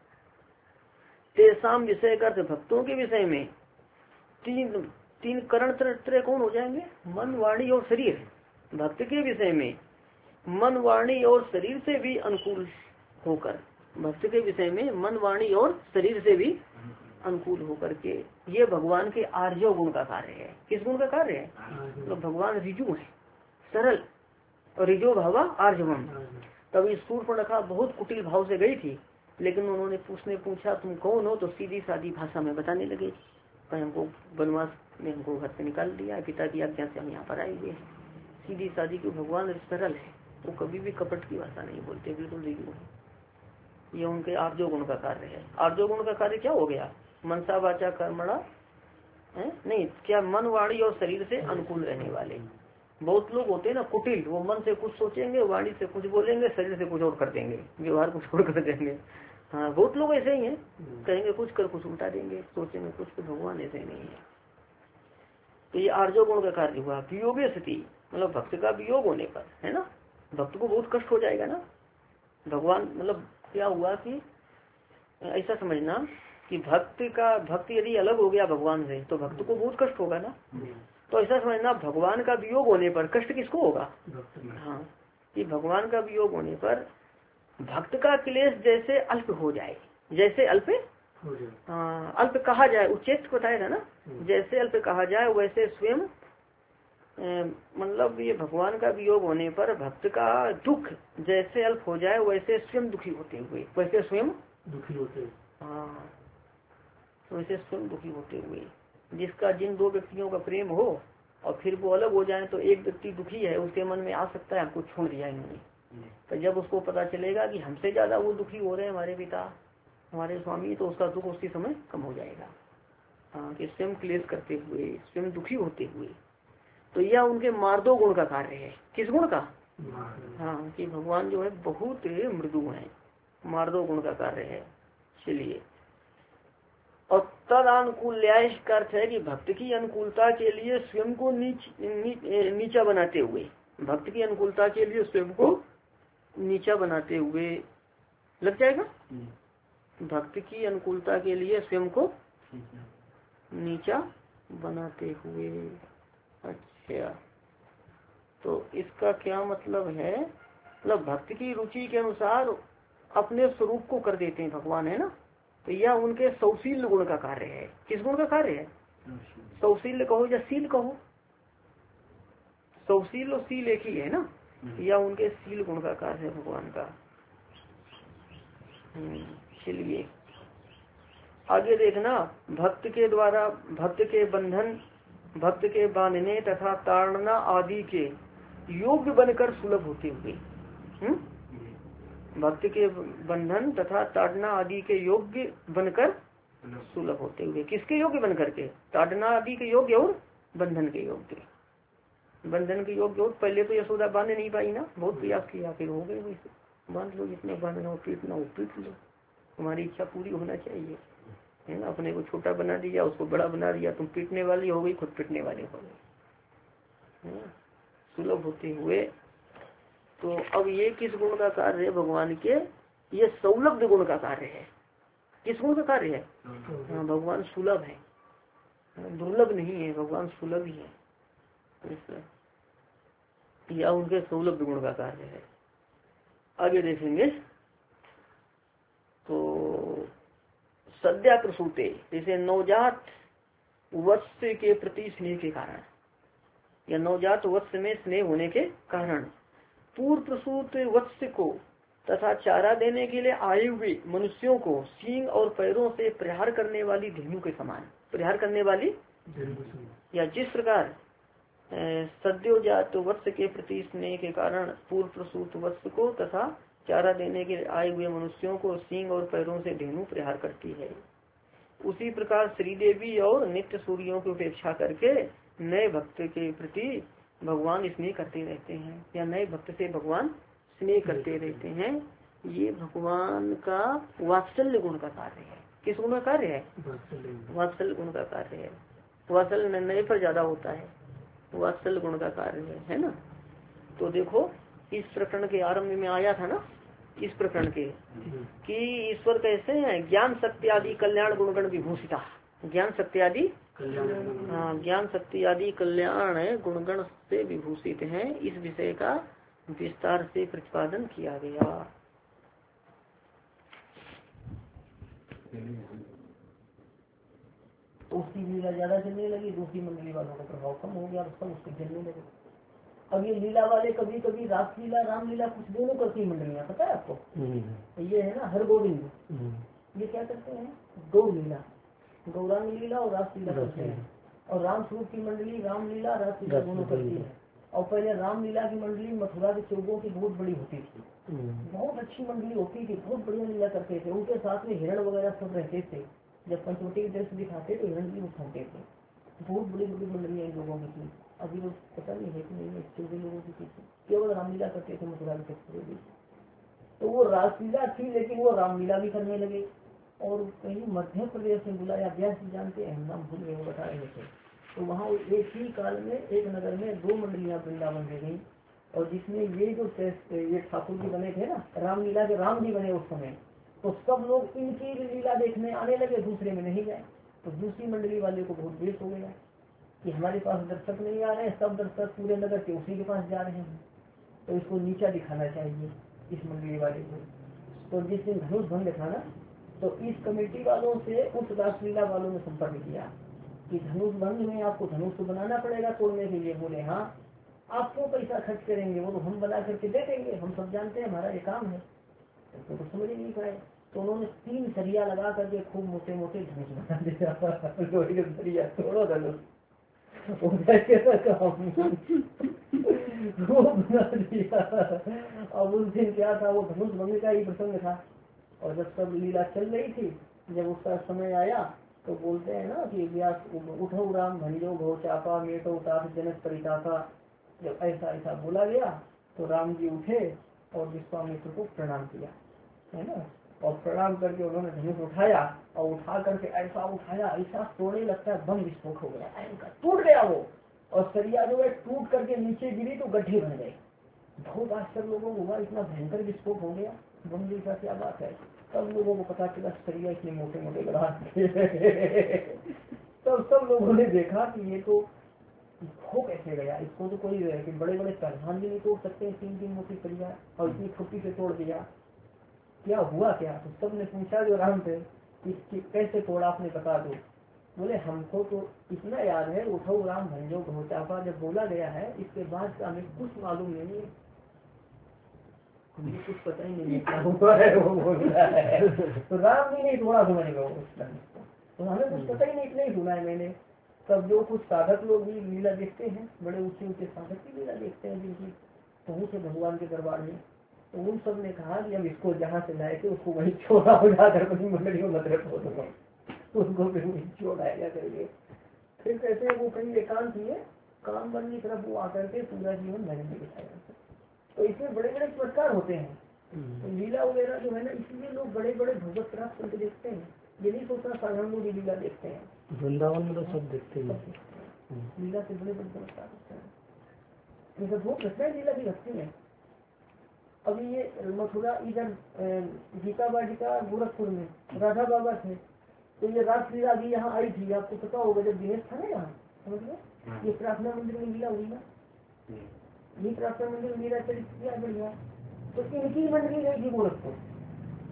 तेसाम विषय का भक्तों के विषय में तीन करण त्रय कौन हो जाएंगे, मन वाणी और शरीर। भक्त के विषय में मन वाणी और शरीर से भी अनुकूल होकर, भक्त के विषय में मन वाणी और शरीर से भी अनुकूल होकर के ये भगवान के आर्जव गुण का कार्य है। किस गुण का कार्य है, तो भगवान रिजु है, सरल, और रिजो भावा आर्जवम। तभी शूर्पणखा बहुत कुटिल भाव से गई थी, लेकिन उन्होंने पूछा तुम कौन हो, तो सीधी सादी भाषा में बताने लगे, पर हमको वनवास में हमको घर से निकाल दिया, पिता की आज्ञा से हम यहाँ पर आए हुए हैं। सीधी सादी क्यों, भगवान सरल है, वो कभी भी कपट की भाषा नहीं बोलते, बिल्कुल रिजु है। ये उनके आर्जो गुण का कार्य है। आर्जो गुण का कार्य क्या हो गया, मनसा वाचा कर्मणा नहीं, क्या मन वाणी और शरीर से अनुकूल रहने वाले। बहुत लोग होते हैं ना कुटिल, वो मन से कुछ सोचेंगे, वाणी से कुछ बोलेंगे, शरीर से कुछ और कर देंगे, व्यवहार कुछ और कर देंगे। हाँ, बहुत लोग ऐसे ही हैं, कहेंगे कुछ कर कुछ उल्टा देंगे, सोचेंगे कुछ, तो भगवान ऐसे नहीं है। तो ये आर्जो गुण का कार्य हुआ। वियोग स्थिति मतलब भक्त का वियोग होने पर, है ना, भक्त को बहुत कष्ट हो जाएगा ना। भगवान मतलब क्या हुआ कि ऐसा समझना कि भक्त यदि अलग हो गया भगवान से, तो भक्त को बहुत कष्ट होगा ना। तो ऐसा समझना भगवान का वियोग होने पर कष्ट किसको होगा, हाँ, कि भगवान का वियोग होने पर भक्त का क्लेश जैसे अल्प हो जाए, जैसे अल्प अल्प कहा जाए, उच्चेत बताया था ना, जैसे अल्प कहा जाए वैसे स्वयं मतलब ये भगवान का वियोग होने पर भक्त का दुख जैसे अल्प हो जाए वैसे स्वयं दुखी होते हुए, वैसे स्वयं दुखी होते, हाँ, वैसे स्वयं दुखी होते हुए। जिसका जिन दो व्यक्तियों का प्रेम हो और फिर वो अलग हो जाए, तो एक व्यक्ति दुखी है, उसके मन में आ सकता है हमको छोड़ दिया इन्होंने, तो जब उसको पता चलेगा कि हमसे ज्यादा वो दुखी हो रहे हैं हमारे पिता, हमारे स्वामी, तो उसका दुख उसी समय कम हो जाएगा। हाँ, कि स्वयं क्लेश करते हुए, स्वयं दुखी होते हुए। तो यह उनके मार्दो गुण का कार्य है। किस गुण का, हाँ, कि भगवान जो है बहुत मृदु है, मार्दो गुण का कार्य है। चलिए, और तद अनुकूल्याय का अर्थ है कि भक्त की अनुकूलता के लिए स्वयं को नीचा बनाते हुए, भक्त की अनुकूलता के लिए स्वयं को नीचा बनाते हुए, लग जाएगा, भक्त की अनुकूलता के लिए स्वयं को नीचा बनाते हुए। अच्छा, तो इसका क्या मतलब है, मतलब भक्त की रुचि के अनुसार अपने स्वरूप को कर देते हैं भगवान, है ना। तो यह उनके सौशील गुण का कार्य है। किस गुण का कार्य है, सौशील कहो या शील कहो, सौशील और शील एक ही है ना, यह उनके शील गुण का कार्य है भगवान का। चलिए आगे देखना, भक्त के द्वारा भक्त के बंधन, भक्त के बांधने तथा ताड़ना आदि के योग्य बनकर सुलभ होते हुए, भक्त के बंधन तथा ताड़ना आदि के योग्य बनकर सुलभ होते हुए। किसके योग्य बनकर के, ताड़ना आदि के योग्य और बंधन के योग्य। बंधन के योग्य और पहले तो यशोदा बांध नहीं पाई ना, बहुत प्रयास किया, फिर हो गए, बांध लो, जितना बांधना हो, पीटना हो पीट लो, तुम्हारी इच्छा पूरी होना चाहिए, है ना। अपने को छोटा बना दिया, उसको बड़ा बना दिया, तुम पीटने वाली हो गई, खुद पीटने वाले हो गए, सुलभ होते हुए। तो अब ये किस गुण का कार्य है भगवान के, ये सौलभ गुण का कार्य है। किस गुण का कार्य है, हाँ, भगवान सुलभ है, दुर्लभ नहीं है, भगवान सुलभ ही है, या उनके सौलभ गुण का कार्य है। आगे देखेंगे, तो सद्या प्रसूते, जैसे नवजात वत्स के प्रति स्नेह के कारण, या नवजात वत्स में स्नेह होने के कारण, पूर्व प्रसूत वत्स को तथा चारा देने के लिए आए हुए मनुष्यों को सींग और पैरों से प्रहार करने वाली धेनु के समान, प्रहार करने वाली, या जिस प्रकार सद्योजात वत्स के प्रति स्नेह के कारण पूर्व प्रसूत वत्स को तथा चारा देने के लिए आए हुए मनुष्यों को सींग और पैरों से धेनु प्रहार करती है, उसी प्रकार श्रीदेवी और नित्य सूर्यों की उपेक्षा करके नए भक्त के प्रति भगवान स्नेह करते रहते हैं, या नए भक्त से भगवान स्नेह करते रहते हैं। ये भगवान का वात्सल्य गुण का कार्य है। किस गुण का कार्य है? वात्सल्य गुण का कार्य है। वात्सल्य नए पर ज्यादा होता है, वात्सल्य गुण का कार्य है ना। तो देखो इस प्रकरण के आरंभ में आया था ना, इस प्रकरण के कि ईश्वर कैसे हैं, ज्ञान सत्य आदि कल्याण गुणगण विभूषिता, ज्ञान सत्य आदि, हाँ ज्ञान शक्ति आदि कल्याण गुणगण से विभूषित हैं। इस विषय का विस्तार से प्रतिपादन किया गया। उसकी लीला ज्यादा चलने लगी, दूसरी मंडली वालों का प्रभाव कम हो गया, सब उसके चलने लगे। अब ये लीला वाले कभी कभी रासलीला रामलीला कुछ दोनों करती मंडलियाँ, पता है आपको? ये है ना हर गोविंद, ये क्या करते हैं? दो लीला, गौरांग लीला और रासलीला करते हैं। और राम स्वरूप की मंडली रामलीला रासलीला दोनों करती है। और पहले रामलीला की मंडली मथुरा के चौगों की बहुत बड़ी होती थी, बहुत अच्छी मंडली होती थी, बहुत बढ़िया लीला करते थे। उनके साथ में हिरण वगैरह सब रहते थे, जब पंचवटी के दृश्य दिखाते तो हिरण भी उठाते थे। बहुत बड़ी बड़ी मंडलियाँ इन लोगों की थी। अभी लोग पता नहीं है कि नहीं है, चौदह लोगों की थी, केवल रामलीला करते थे मथुरा के चौगों। तो वो रासलीला थी, लेकिन वो रामलीला भी करने लगे। और कहीं मध्य प्रदेश में बुलाया, व्यास जी जानते हैं, नाम भूल गए, वो बता रहे थे। तो वहाँ एक ही काल में एक नगर में दो मंडलियाँ वृंदावन में गई, और जिसमें ये ठाकुर जी बने थे ना, रामलीला के राम जी बने उस समय, तो सब लोग इनकी लीला देखने आने लगे, दूसरे में नहीं गए। तो दूसरी मंडली वाले को बहुत द्वेष हो गया कि हमारे पास दर्शक नहीं आ रहे हैं, सब दर्शक पूरे नगर के उसी के पास जा रहे हैं, तो इसको नीचा दिखाना चाहिए इस मंडली वाले को। तो जिस दिन धनुष भंग था ना, तो इस कमेटी वालों से उस रासलीला वालों ने संपर्क किया कि धनुष भंग में आपको धनुष तो बनाना पड़ेगा तोड़ने के लिए। बोले हाँ, आपको पैसा खर्च करेंगे, वो तो हम बना करके दे देंगे, हम सब जानते हैं, हमारा ये काम है। तो समझ नहीं पाए, तो उन्होंने 3 सरिया लगा करके खूब मोटे मोटे धनुष बना दिया। सरिया तोड़ो धनुष वो बना दिया। अब उस दिन क्या था, वो धनुष भंग का ही प्रसंग था। और जब सब लीला चल रही थी, जब उसका समय आया तो बोलते हैं ना कि व्यास उठो राम भंजो घो चापा मेटो उतार जनक परितापा। जब ऐसा ऐसा बोला गया तो राम जी उठे और विश्वामित्र को प्रणाम किया, है ना। और प्रणाम करके उन्होंने धनुष उठाया, और उठा करके ऐसा उठाया, ऐसा तोड़ने लगता है, बम विस्फोट हो गया, टूट गया वो। और सरिया जो है टूट करके नीचे गिरी तो गड्ढे बन गए। बहुत आश्चर्य लोगों को हुआ, इतना भयंकर विस्फोट हो गया, बम जैसा क्या बात है। तब लोगों को पता चला सरिया इतने मोटे मोटे गड़ा। तब सब लोगों ने देखा कि ये तो हो कैसे गया, इसको तो कोई कि बड़े बड़े प्रधान भी नहीं तोड़ सकते, 3 मोटी सरिया, और इतनी छोटी से तोड़ दिया, क्या हुआ क्या। तो सबने पूछा जो राम थे कि कैसे तोड़ा, आपने बता दो। बोले हमको तो इतना याद है, उठो राम भंजो घोचापा जब बोला गया है, इसके बाद हमें कुछ मालूम नहीं है, मुझे कुछ पता ही नहीं क्या हुआ है, वो बोल रहा है। तो राम जी नहीं थोड़ा समझेगा तो हमें कुछ पता ही नहीं, इतना ही सुना है मैंने। तब जो कुछ साधक लोग भी लीला देखते हैं, बड़े ऊंचे ऊंचे साधक की लीला देखते हैं जिनकी पहुंच है भगवान के दरबार में, तो उन सब ने कहा कि अब इसको जहाँ से लाए थे उसको वहीं छोड़ा हो जाकर अपनी मंडली में मत रखो, उसको फिर वहीं छोड़ाया करके। फिर कहते हैं वो कहीं एकांत हुए काम बन की तरफ वो आकर के पूरा जीवन भजन में बिताया। तो इसमें बड़े बड़े चमत्कार होते हैं, तो लीला वगैरह जो है ना, इसलिए लोग बड़े बड़े भगवत प्राप्त करके देखते हैं। ये नहीं सोचना साधारण लोग लीला देखते हैं, वृंदावन में तो सब देखते हैं, लीला से बड़े बड़े चमत्कार होते हैं। ये सब बहुत घटनाएं लीला की घटती है। अभी ये मथुरा इधर गीता बाटिका गोरखपुर में राधा बाबा थे, तो ये रासलीला भी यहाँ आई थी, आपको पता होगा, जब दिनेश था ना यहाँ, समझ लो ये प्रार्थना मंदिर में लीला हुई ना, ये प्रार्थना मंदिर में लीला चरित किया बढ़िया। तो इनकी मंडली गई थी गोरखपुर,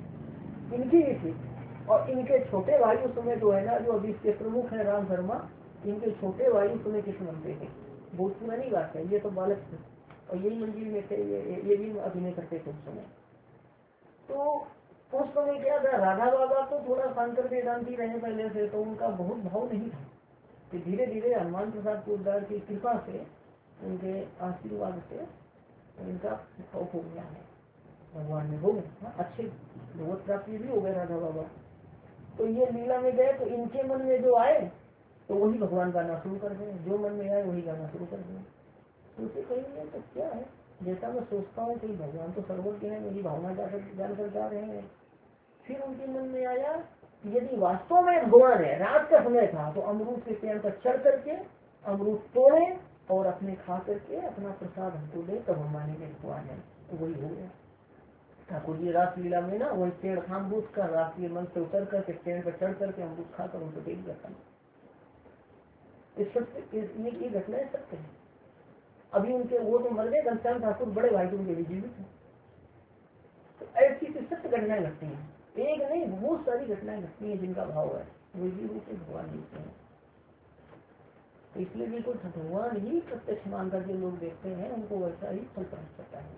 इनकी ही थी। और इनके छोटे भाई उस समय जो है ना, जो अभी इसके प्रमुख है राम शर्मा, इनके छोटे भाई उसमें कृष्ण बनते थे, बहुत पुरानी बात है, ये तो बालक थे और यही मंदिर में थे, ये भी अभिनय करते थे उस समय। तो उस समय क्या था, राधा बाबा तो थोड़ा शंकर वेदांती रहे पहले से, तो उनका बहुत भाव नहीं था कि धीरे धीरे हनुमान प्रसाद पोद्दार की कृपा से, उनके आशीर्वाद से इनका भाव हो गया है, भगवान में हो गया, अच्छे भगवत प्राप्ति भी हो गए राधा बाबा। तो ये लीला में गए तो इनके मन में जो आए तो वही भगवान गाना शुरू कर दें, जो मन में आए वही गाना शुरू कर दें। तो उसे कहेंगे तो क्या है, जैसा मैं सोचता हूँ कि भगवान तो सर्वज्ञ है, मेरी भावना जानकर जा रहे हैं। फिर उनके मन में आया यदि वास्तव में भगवान है, रात का समय था, तो अमरूद के पेड़ पर चढ़ करके अमरूद तोड़े और अपने खा करके अपना प्रसाद हमको दे, तब हम मानेंगे भगवान है। तो वही हो गया ठाकुर जी रास लीला में ना, वही पेड़ था अमरूद का, राष्ट्रीय मन से उतर करके पेड़ पर चढ़ करके अमरूद खाकर उनको दे दिया था। इस सत्य ये घटना सत्य है। अभी उनके वो तो मर गए, घनश्याम ठाकुर बड़े भाई तो उनके भी जीवित है। तो ऐसी सत्य घटनाएं घटती हैं, एक नहीं बहुत सारी घटनाएं घटती हैं जिनका भाव है वो जी रूप से भगवान जीते हैं। तो इसलिए बिल्कुल भगवान ही प्रत्यक्ष मान करके लोग देखते हैं, उनको वैसा ही फल प्राप्त करता है।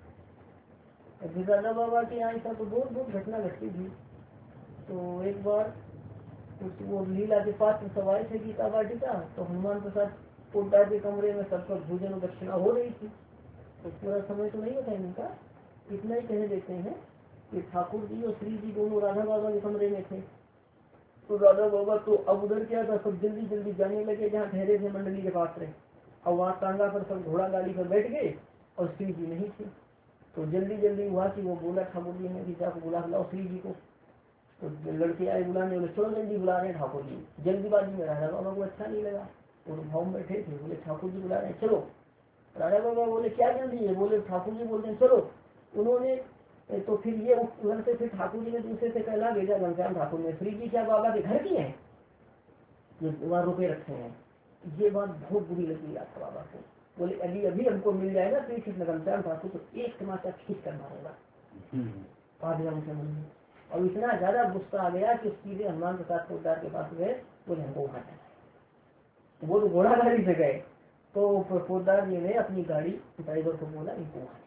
दादा बाबा की यहाँ ऐसा तो बहुत बहुत घटना घटती थी। तो एक बार वो लीला के पात्र सवाए थे गीता वाटिका, तो हनुमान प्रसाद पोद्दार के कमरे में सबका भोजन दक्षिणा हो रही थी। तो पूरा समय तो नहीं होता इनका, इतना ही कह देते हैं कि ठाकुर जी और श्री जी दोनों राधा बाबा के कमरे में थे। तो राधा बाबा तो अब उधर क्या था, सब जल्दी जल्दी जाने लगे जहाँ ठहरे थे मंडली के पास रहे। अब वहाँ टांगा पर सब घोड़ा गाड़ी पर बैठ गए और श्री जी नहीं थे। तो जल्दी जल्दी हुआ कि वो बोला ठाकुर जी ने कि जाकर बुला लाओ श्री जी को। तो लड़के आए बुलाने, बोले चलो जल्दी बुला रहे ठाकुर जी। जल्दीबाजी में राधा बाबा को अच्छा नहीं लगा, वो भाव में बैठे थे, बोले ठाकुर जी बुला रहे हैं चलो। राधा बाबा बोले क्या जल्दी है, बोले ठाकुर जी बोलते हैं चलो। उन्होंने तो फिर ये उधर से फिर ठाकुर जी ने दूसरे से कहला भेजा घनश्याम ठाकुर ने, श्री जी क्या बाबा के घर की है, ये वहाँ रुपए रखे हैं। ये बात बहुत बुरी लगी राधा बाबा को, बोले अभी अभी हमको मिल जाएगा तो कृष्ण घनश्याम ठाकुर को एक टमाटर खींच कर मारेगा पादराम के मन में। और इतना ज्यादा गुस्सा आ गया कि सीधे हनुमान प्रसाद पोद्दार के पास गए, बोले हमको वहां जाना है। वो तो घोड़ा गाड़ी से गए, तो पोद्दार जी ने अपनी गाड़ी ड्राइवर को बोला इनको वहां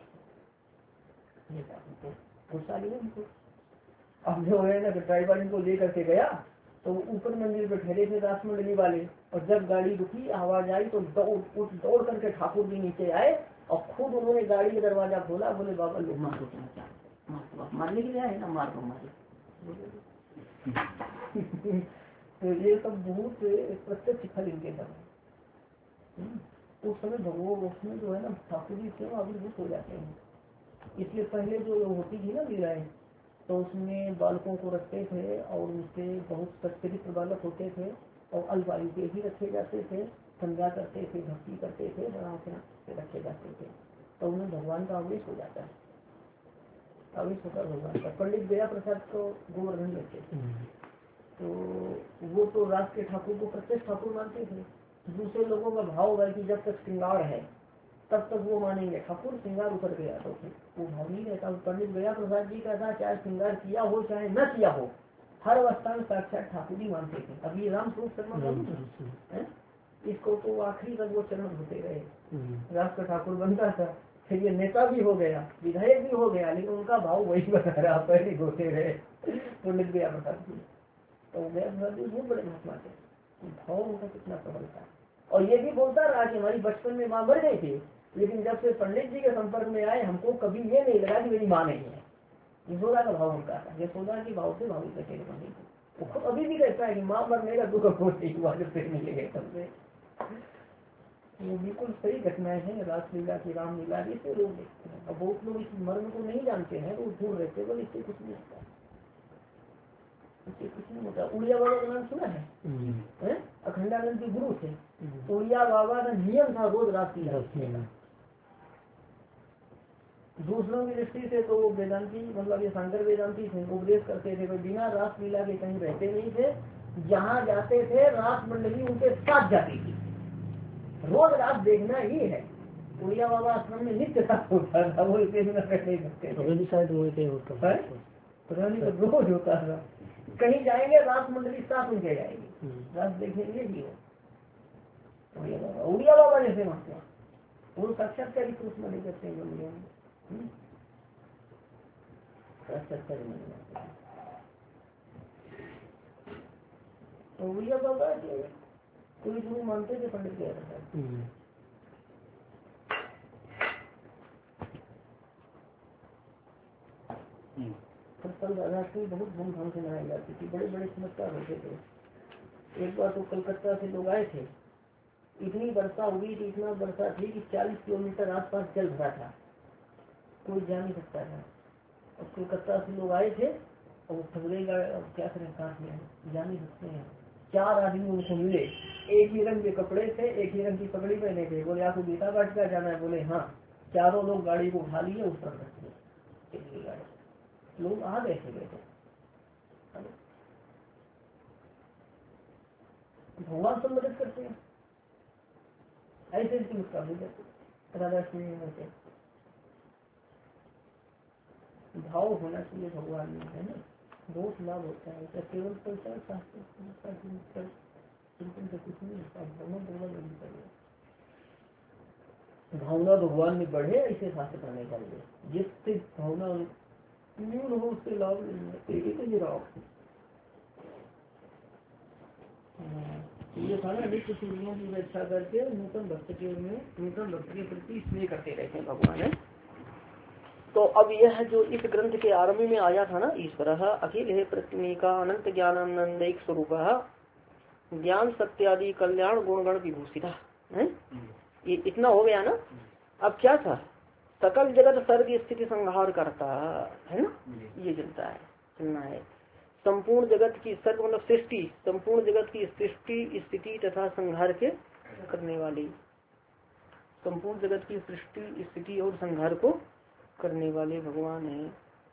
गुस्सा गया इनको। अब जो है ना ड्राइवर इनको लेकर के गया, तो ऊपर मंदिर पर ठहरे थे रास मंडली वाले, और जब गाड़ी रुकी आवाज आई तो दौड़ करके ठाकुर जी नीचे आए और खुद उन्होंने गाड़ी का दरवाजा खोला, बोले बाबा लोग मार दो, मारने के लिए आए ना, मार दो मारे। तो ये सब बहुत प्रत्यक्ष फल इनके सब। उस समय भगवान उसमें जो है ना ठाकुर जी क्यों आविर्भूत हो जाते हैं। इसलिए पहले जो होती थी ना लीलाएं, तो उसमें बालकों को रखते थे और उनसे बहुत सच्चरित्र बालक होते थे और अल्पायु के ही रखे जाते थे, संज्ञा करते थे, भक्ति करते थे, बड़ा से रखे जाते थे। तो उन्हें भगवान का आवेश हो जाता है, आवेश होता भगवान का। पंडित दया प्रसाद को गोवर्धन रखे थे, तो वो तो राज के ठाकुर को प्रत्यक्ष ठाकुर मानते थे। दूसरे लोगों का भाव है कि जब तक श्रृंगार है तब तक वो मानेंगे, ठाकुर श्रृंगार उतर गया तो फिर वो भाव नहीं रहता। पंडित दया प्रसाद जी का था, चाहे श्रृंगार किया हो चाहे न किया हो, हर अवस्था में साक्षात ठाकुर ही मानते थे। अभी राम स्वरूप शर्मा इसको तो आखिरी तक वो चरण होते रहे, राष्ट्र ठाकुर बनता था, फिर ये नेता भी हो गया, विधायक भी हो गया, लेकिन उनका भाव वही बना रहा, पहले होते रहे पंडित दया प्रसाद जी। तो दया प्रसाद जी बहुत बड़े महात्मा थे, भाव उनका कितना प्रबल था। और ये भी बोलता रहा कि हमारी बचपन में माँ मर गई थी, लेकिन जब से पंडित जी के संपर्क में आए हमको कभी ये नहीं लगा कि मेरी माँ नहीं है। यशोदा का भाव उनका था, यशोदा के भाव से भावित रखे पंडित जी। वो खुद अभी भी कहता है कि माँ मरने का दुख को नहीं हुआ जब से मिले गए तब से। वो बिल्कुल सही घटनाएं हैं रासलीला की, रामलीला की, इसे लोग देखते हैं। अब बहुत लोग इस मर्म को नहीं जानते हैं, तो दूर रहते, बोले इससे कुछ नहीं होता, इससे कुछ नहीं होता। उड़िया बाबा का नाम सुना है? अखंडानंद के गुरु थे। उड़िया बाबा का नियम था रोज रासलीला देखने का। दूसरों की दृष्टि से तो वो वेदांती, मतलब ये शंकर वेदांती थे, उपदेश करते थे, बिना रासलीला के कहीं रहते नहीं थे। जहाँ जाते थे रास मंडली उनके साथ जाती थी, रोज रात देखना ही है। उड़िया बाबा आश्रम में नित्य रात होता था, वो इतने बिना रह नहीं सकते, शायद रोज होता था। कहीं जाएंगे रास मंडली साथ उनके जाएगी, रात देखेंगे ही हो। उड़िया बाबा जैसे महात्मा वो साक्षात्कारी पुरुष माने जाते हैं दुनिया में, साक्षात्कारी माने जाते हैं। उड़िया बाबा कोई गुरु मानते थे पंडित कह रहा था। कल राष्ट्रीय बहुत धूमधाम से मनाई जाती थी, बड़े बड़े चमत्कार होते थे। एक बार तो कलकत्ता से लोग आए थे, इतनी वर्षा हुई थी, इतना वर्षा थी कि 40 किलोमीटर आसपास जल भरा था, कोई जा नहीं सकता था। और कलकत्ता से लोग आए थे और वो फगड़ेगा, अब क्या करें, कहाँ से जा नहीं सकते हैं। 4 आदमी उनको मिले, एक ही रंग के कपड़े थे, एक ही रंग की पगड़ी पहने थे। बोले आपको गीता पाठ का जाना है? बोले हाँ। चारों लोग गाड़ी को उठा लिए, उस पर रख दिए गाड़ी। लोग आ गए थे भगवान सब मदद करते हैं, ऐसे चमत्कार हो जाते। राधाकृष्ण होते भाव होना चाहिए भगवान में, है ना, बहुत लाभ होता है। क्या केवल पैसा शास्त्र चिंतन से कुछ नहीं होता, भावना भगवान में बढ़े, ऐसे शास्त्र करने चाहिए। जिससे भावना न्यून हो उससे लाभ नहीं है, एक ही लाभ। ये था ना, नित्य सूर्यों की रक्षा करके नूतन भक्त के प्रति स्नेह करते रहते हैं भगवान है। तो अब यह जो इस ग्रंथ के आरंभ में आया था ना, ईश्वर अखिल है प्रतिनिका अनंत ज्ञानानंद स्वरूप ज्ञान सत्यादि कल्याण गुणगण विभूषिता है। ये इतना हो गया ना। अब क्या था, सकल जगत सर्ग स्थिति संहार करता है ना, ये चलता है, चलना है। संपूर्ण जगत की सर्ग मतलब सृष्टि, संपूर्ण जगत की सृष्टि स्थिति तथा संहार के करने वाली, संपूर्ण जगत की सृष्टि स्थिति और संहार को करने वाले भगवान है।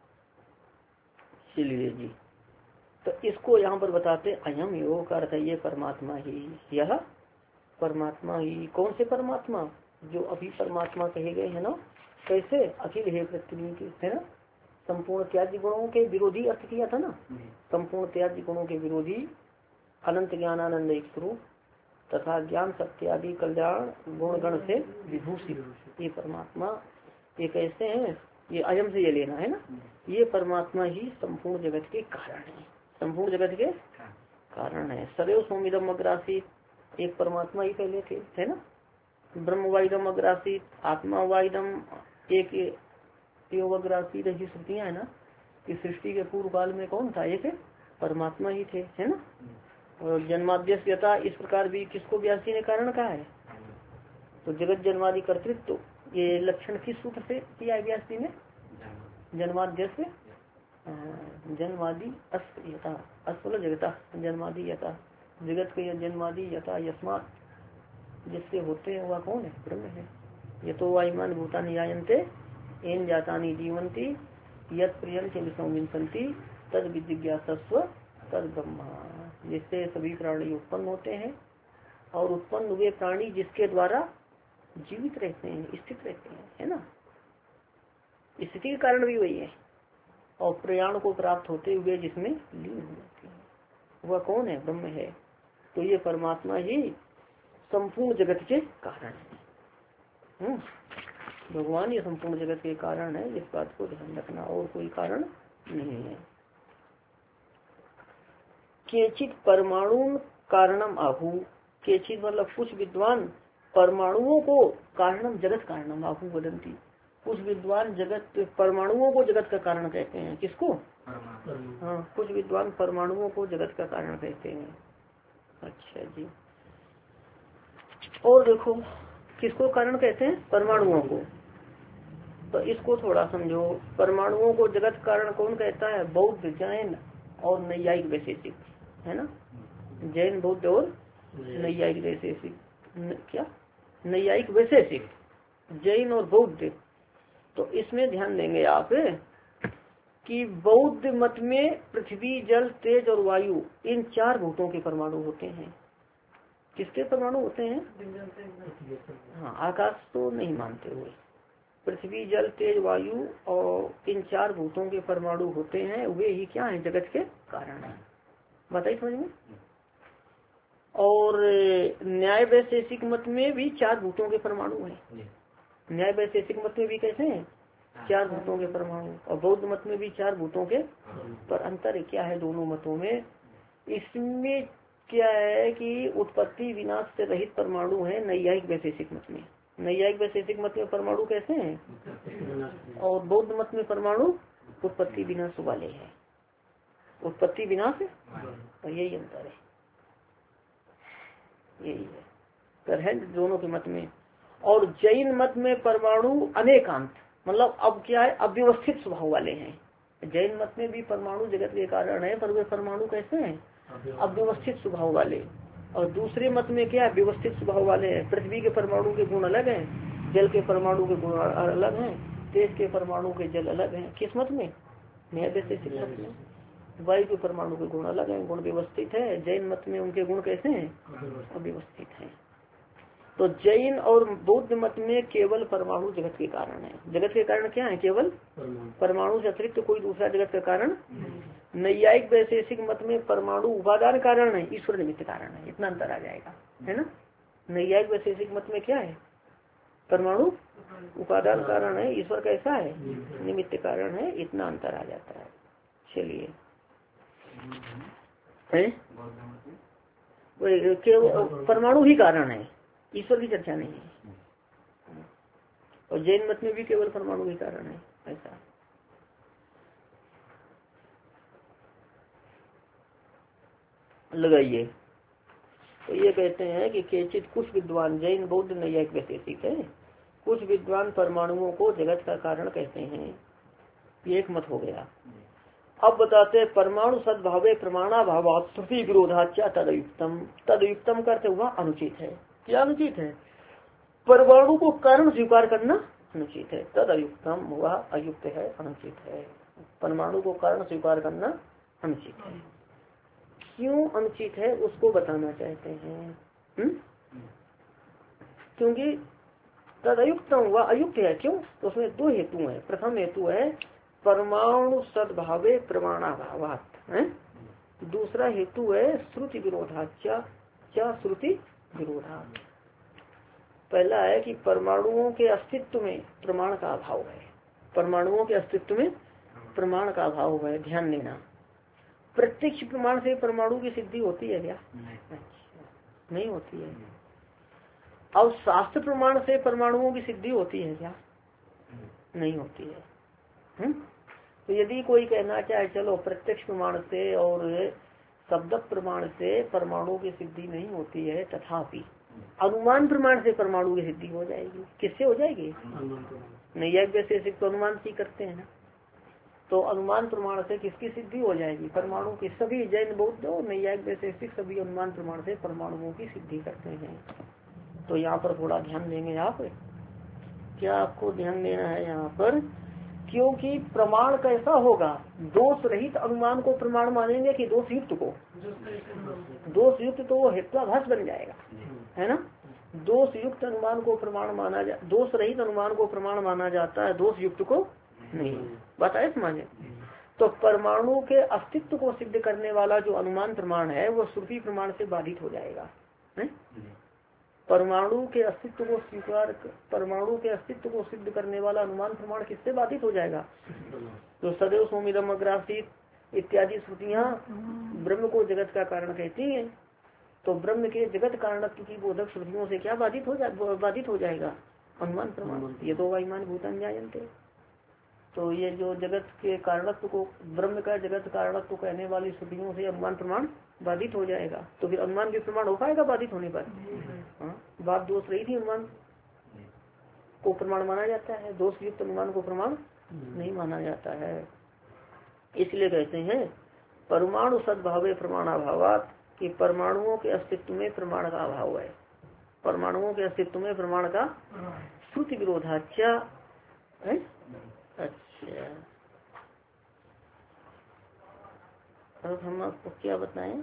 चलिए जी, तो इसको यहाँ पर बताते अयम योग का अर्थ है ये परमात्मा ही, यह परमात्मा ही। कौन से परमात्मा? जो अभी परमात्मा कहे गए है ना। कैसे? अखिल हे पृथ्वी के, है ना, संपूर्ण त्याज्य गुणों के विरोधी अर्थ किया था ना, संपूर्ण त्याज्य गुणों के विरोधी, अनंत ज्ञानानंद एक स्वरूप तथा ज्ञान सत्यादि कल्याण गुणगण से विभूषित ये परमात्मा। ये कैसे हैं? ये अयम से ये लेना है ना, ये परमात्मा ही संपूर्ण जगत के कारण है, संपूर्ण जगत के कारण है। सदैव सोमिदम अग्रासी, एक परमात्मा ही पहले थे, है ना। ब्रह्म वाइदम अग्रासी, आत्मा वाइदम एक अग्रासी, रही श्रुतियाँ है ना कि सृष्टि के पूर्व काल में कौन था? एक परमात्मा ही थे, है ना। और जन्माद्यस्यता इस प्रकार भी किसको व्यास जी ने कारण कहा है? तो जगत जन्मादि कर्तृत्व, तो ये लक्षण किस सूत्र से किया है व्यास जी ने? जन्माद्यस्य जन्मादि अस्यता, अस्वल जगता जन्मादि यथा, जगत के जन्मादि यथा यस्मात्, जिससे होते हैं वह कौन है? ब्रह्म है। ये तो वायुमान भूतानि जायन्ते एन जातानि जीवंती यत् प्रियं च विसंविंसन्ति तद विजिज्ञासस्व तद ब्रह्मा, जिससे सभी प्राणी उत्पन्न होते हैं और उत्पन्न हुए प्राणी जिसके द्वारा जीवित रहते हैं, स्थित रहते हैं, है ना। स्थिति के कारण भी वही है और प्रयाण को प्राप्त होते हुए जिसमें लीन हो जाते हैं, वह कौन है? ब्रह्म है। तो ये परमात्मा ही संपूर्ण जगत के कारण है। भगवान ये संपूर्ण जगत के कारण है, इस बात को ध्यान रखना, और कोई कारण नहीं है। केचित परमाणु कारणम आहु, केचित मतलब कुछ विद्वान परमाणुओं को कारणम जगत कारणम आहु वदंती, कुछ विद्वान जगत परमाणुओं को जगत का कारण कहते हैं। किसको? हाँ, कुछ विद्वान परमाणुओं को जगत का कारण कहते हैं। अच्छा जी, और देखो किसको कारण कहते हैं? परमाणुओं को। तो इसको थोड़ा समझो, परमाणुओं को जगत कारण कौन कहता है? बौद्ध, जैन और नैयायिक वैशेषिक, है ना। जैन, बौद्ध और नैयायिक वैशेषिक, क्या नैयायिक वैशेषिक, जैन और बौद्ध। तो इसमें ध्यान देंगे आप कि बौद्ध मत में पृथ्वी, जल, तेज और वायु, इन 4 भूतों के परमाणु होते हैं। किसके परमाणु होते हैं? हाँ, आकाश तो नहीं मानते हुए, पृथ्वी, जल, तेज, वायु और इन 4 भूतों के परमाणु होते हैं। वे ही क्या है? जगत के कारण है। बताइए समझ में। और न्याय वैशेषिक मत में भी 4 भूतों के परमाणु हैं। न्याय वैशेषिक मत में भी कैसे हैं? 4 भूतों के परमाणु। और बौद्ध मत में भी 4 भूतों के। पर अंतर क्या है दोनों मतों में? इसमें क्या है कि उत्पत्ति विनाश से रहित परमाणु है नैयायिक वैशेषिक मत में। नैयायिक वैशेषिक मत में परमाणु कैसे हैं? और बौद्ध मत में परमाणु उत्पत्ति विनाश वाले हैं। उत्पत्ति विनाश, और यही अंतर है, यही है। पर है दोनों के मत में। और जैन मत में परमाणु अनेकांत, मतलब अब क्या है, अव्यवस्थित स्वभाव वाले हैं। जैन मत में भी परमाणु जगत के कारण है, पर वे परमाणु कैसे हैं? अव्यवस्थित स्वभाव वाले। और दूसरे मत में क्या है? व्यवस्थित स्वभाव वाले हैं। पृथ्वी के परमाणु के गुण अलग हैं, जल के परमाणु के गुण अलग हैं, तेज के परमाणु के जल अलग हैं। किस मत में? न्याय वैशेषिक मत में। वायु के परमाणु के गुण अलग हैं, गुण व्यवस्थित है। जैन मत में उनके गुण कैसे हैं? अव्यवस्थित हैं। तो जैन और बौद्ध मत में केवल परमाणु जगत के कारण है। जगत के कारण क्या है? केवल परमाणु से अतिरिक्त कोई दूसरा जगत का कारण। नैयायिक वैशेषिक मत में परमाणु उपादान कारण है, ईश्वर निमित्त कारण है। इतना अंतर आ जाएगा, है ना। नैयायिक वैशेषिक मत में क्या है? परमाणु उपादान कारण है, ईश्वर कैसा है? निमित्त कारण है। इतना अंतर आ जाता है। चलिए, परमाणु ही कारण है, ईश्वर की चर्चा नहीं है। और जैन मत में भी केवल परमाणु ही कारण है, ऐसा। लगाइए। तो ये कहते हैं कि केचित कुछ विद्वान, जैन बौद्ध नैयायिक वैशेषिक है, कुछ विद्वान परमाणुओं को जगत का कारण कहते हैं। ये एक मत हो गया। अब बताते हैं परमाणु सद्भावे प्रमाणा भाव श्रुति विरोधाच्या तदयुक्तम। तदयुक्तम करते हुआ अनुचित है। क्या अनुचित है? परमाणु को कारण स्वीकार करना अनुचित है। तदयुक्तम हुआ अयुक्त है, अनुचित है। परमाणु को कारण स्वीकार करना अनुचित है। क्यों अनुचित है उसको बताना चाहते हैं। क्योंकि तदयुक्तम हुआ अयुक्त है। क्यों? तो उसमें 2 हेतु हैं। प्रथम हेतु है परमाणु सद्भावे प्रमाणाभावात्, दूसरा हेतु है श्रुति विरोधाच्या श्रुति विरोधात्। पहला है कि परमाणुओं के अस्तित्व में प्रमाण का अभाव है। परमाणुओं के अस्तित्व में प्रमाण का अभाव है, ध्यान देना। प्रत्यक्ष प्रमाण से परमाणु की सिद्धि होती है क्या? नहीं होती है। अब शास्त्र प्रमाण से परमाणुओं की सिद्धि होती है क्या? नहीं होती है। तो यदि कोई कहना चाहे चलो प्रत्यक्ष प्रमाण से और शब्द प्रमाण से परमाणु की सिद्धि नहीं होती है, तथापि अनुमान प्रमाण से परमाणु की सिद्धि हो जाएगी। किससे हो जाएगी? नैयायिक वैशेषिक तो अनुमान से करते हैं ना। तो अनुमान प्रमाण से किसकी सिद्धि हो जाएगी? परमाणु की। सभी जैन बौद्ध और नैयायिक वैशेषिक सभी अनुमान प्रमाण से परमाणुओं की सिद्धि करते हैं। तो यहाँ पर थोड़ा ध्यान देंगे आप। क्या आपको ध्यान देना है यहाँ पर? क्योंकि प्रमाण कैसा होगा? दोष रहित अनुमान को प्रमाण मानेंगे कि दोष युक्त को? दोष युक्त तो वो हेत्वाभास बन जाएगा, है ना। दोष युक्त अनुमान को प्रमाण माना जा, दोष रहित अनुमान को प्रमाण माना जाता है, दोष युक्त को नहीं। बताए समझे? तो परमाणु के अस्तित्व को सिद्ध करने वाला जो अनुमान प्रमाण है वो श्रुति प्रमाण से बाधित हो जाएगा, है? परमाणु के अस्तित्व को स्वीकार, परमाणु के अस्तित्व को सिद्ध करने वाला अनुमान प्रमाण किससे बाधित हो जाएगा? तो सदैव सोमिदम अग्रासीत इत्यादि श्रुतियाँ ब्रह्म को जगत का कारण कहती हैं। तो ब्रह्म के जगत कारणत्व की बोधक श्रुतियों से क्या बाधित हो जाएगा? अनुमान प्रमाण। ये तो वायुमान भूतान जायन्ते। तो ये जो जगत के कारणत्व को, ब्रह्म का जगत कारणत्व कहने वाली श्रुतियों से अनुमान प्रमाण बाधित हो जाएगा। तो फिर अनुमान भी प्रमाण हो पाएगा बाधित होने पर? बात दोष रही थी, अनुमान को प्रमाण माना जाता है, दोष युक्त अनुमान को प्रमाण नहीं माना जाता है। इसलिए कहते हैं परमाणु सद्भावे प्रमाणाभावात्, कि परमाणुओं के अस्तित्व में प्रमाण का अभाव है। परमाणुओं के अस्तित्व में प्रमाण का श्रुति विरोधाच्या। अच्छा, अब हम आपको क्या बताएं?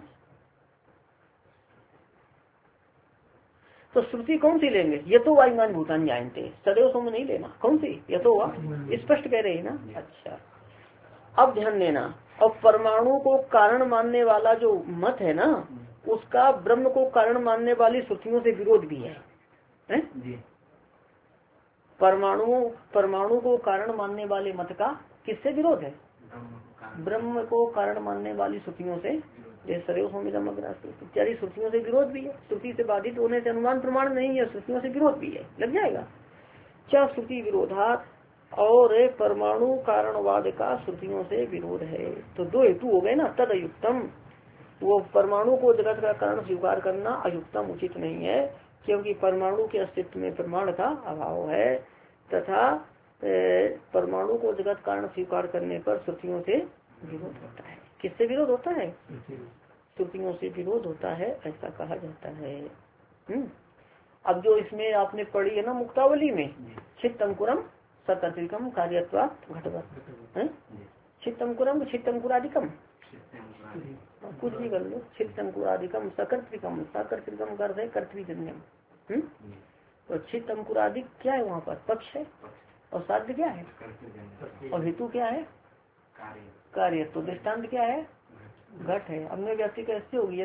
तो श्रुति कौन सी लेंगे? ये तो वायुमान भूतान जानते, सदैव सोम नहीं लेना। कौन सी? ये तो हुआ स्पष्ट कह रहे हैं ना। अच्छा, अब ध्यान देना। अब परमाणु को कारण मानने वाला जो मत है ना, उसका ब्रह्म को कारण मानने वाली श्रुतियों से विरोध भी है, परमाणु को कारण मानने वाले मत का किससे विरोध है? ब्रह्म को कारण मानने वाली श्रुतियों से, इत्यादि श्रुतियों से विरोध भी है। श्रुति से बाधित होने से अनुमान प्रमाण नहीं है, श्रुतियों से विरोध भी है, लग जाएगा। क्या श्रुति विरोधात, और परमाणु कारणवाद का श्रुतियों से विरोध है। तो दो हेतु हो गए ना। तद अयुक्तम, वो परमाणु को जगत का कारण स्वीकार करना अयुक्तम, उचित नहीं है, क्योंकि परमाणु के अस्तित्व में प्रमाण का अभाव है, तथा परमाणु को जगत कारण स्वीकार करने पर श्रुतियों से विरोध होता है। किससे विरोध होता है? श्रुतियों से विरोध होता है, ऐसा कहा जाता है। अब जो इसमें आपने पढ़ी है ना मुक्तावली में, चित्त अंकुरम सकर्तिकम कार्यत्वात् घटवत्, चित्त अंकुरम चित्त अंकुरादिकम, कुछ भी कर लो, चित्त अंकुरादिकम सकर्तिकम, सकर्तिकम कर है कर्तृजन्यम। तो चित्त अंकुरादिक क्या है? वहाँ पर पक्ष है, और साध्य क्या है, और हेतु क्या है? कार्य। तो दृष्टांत क्या है? घट है। अन्य व्यक्ति कैसे होगी?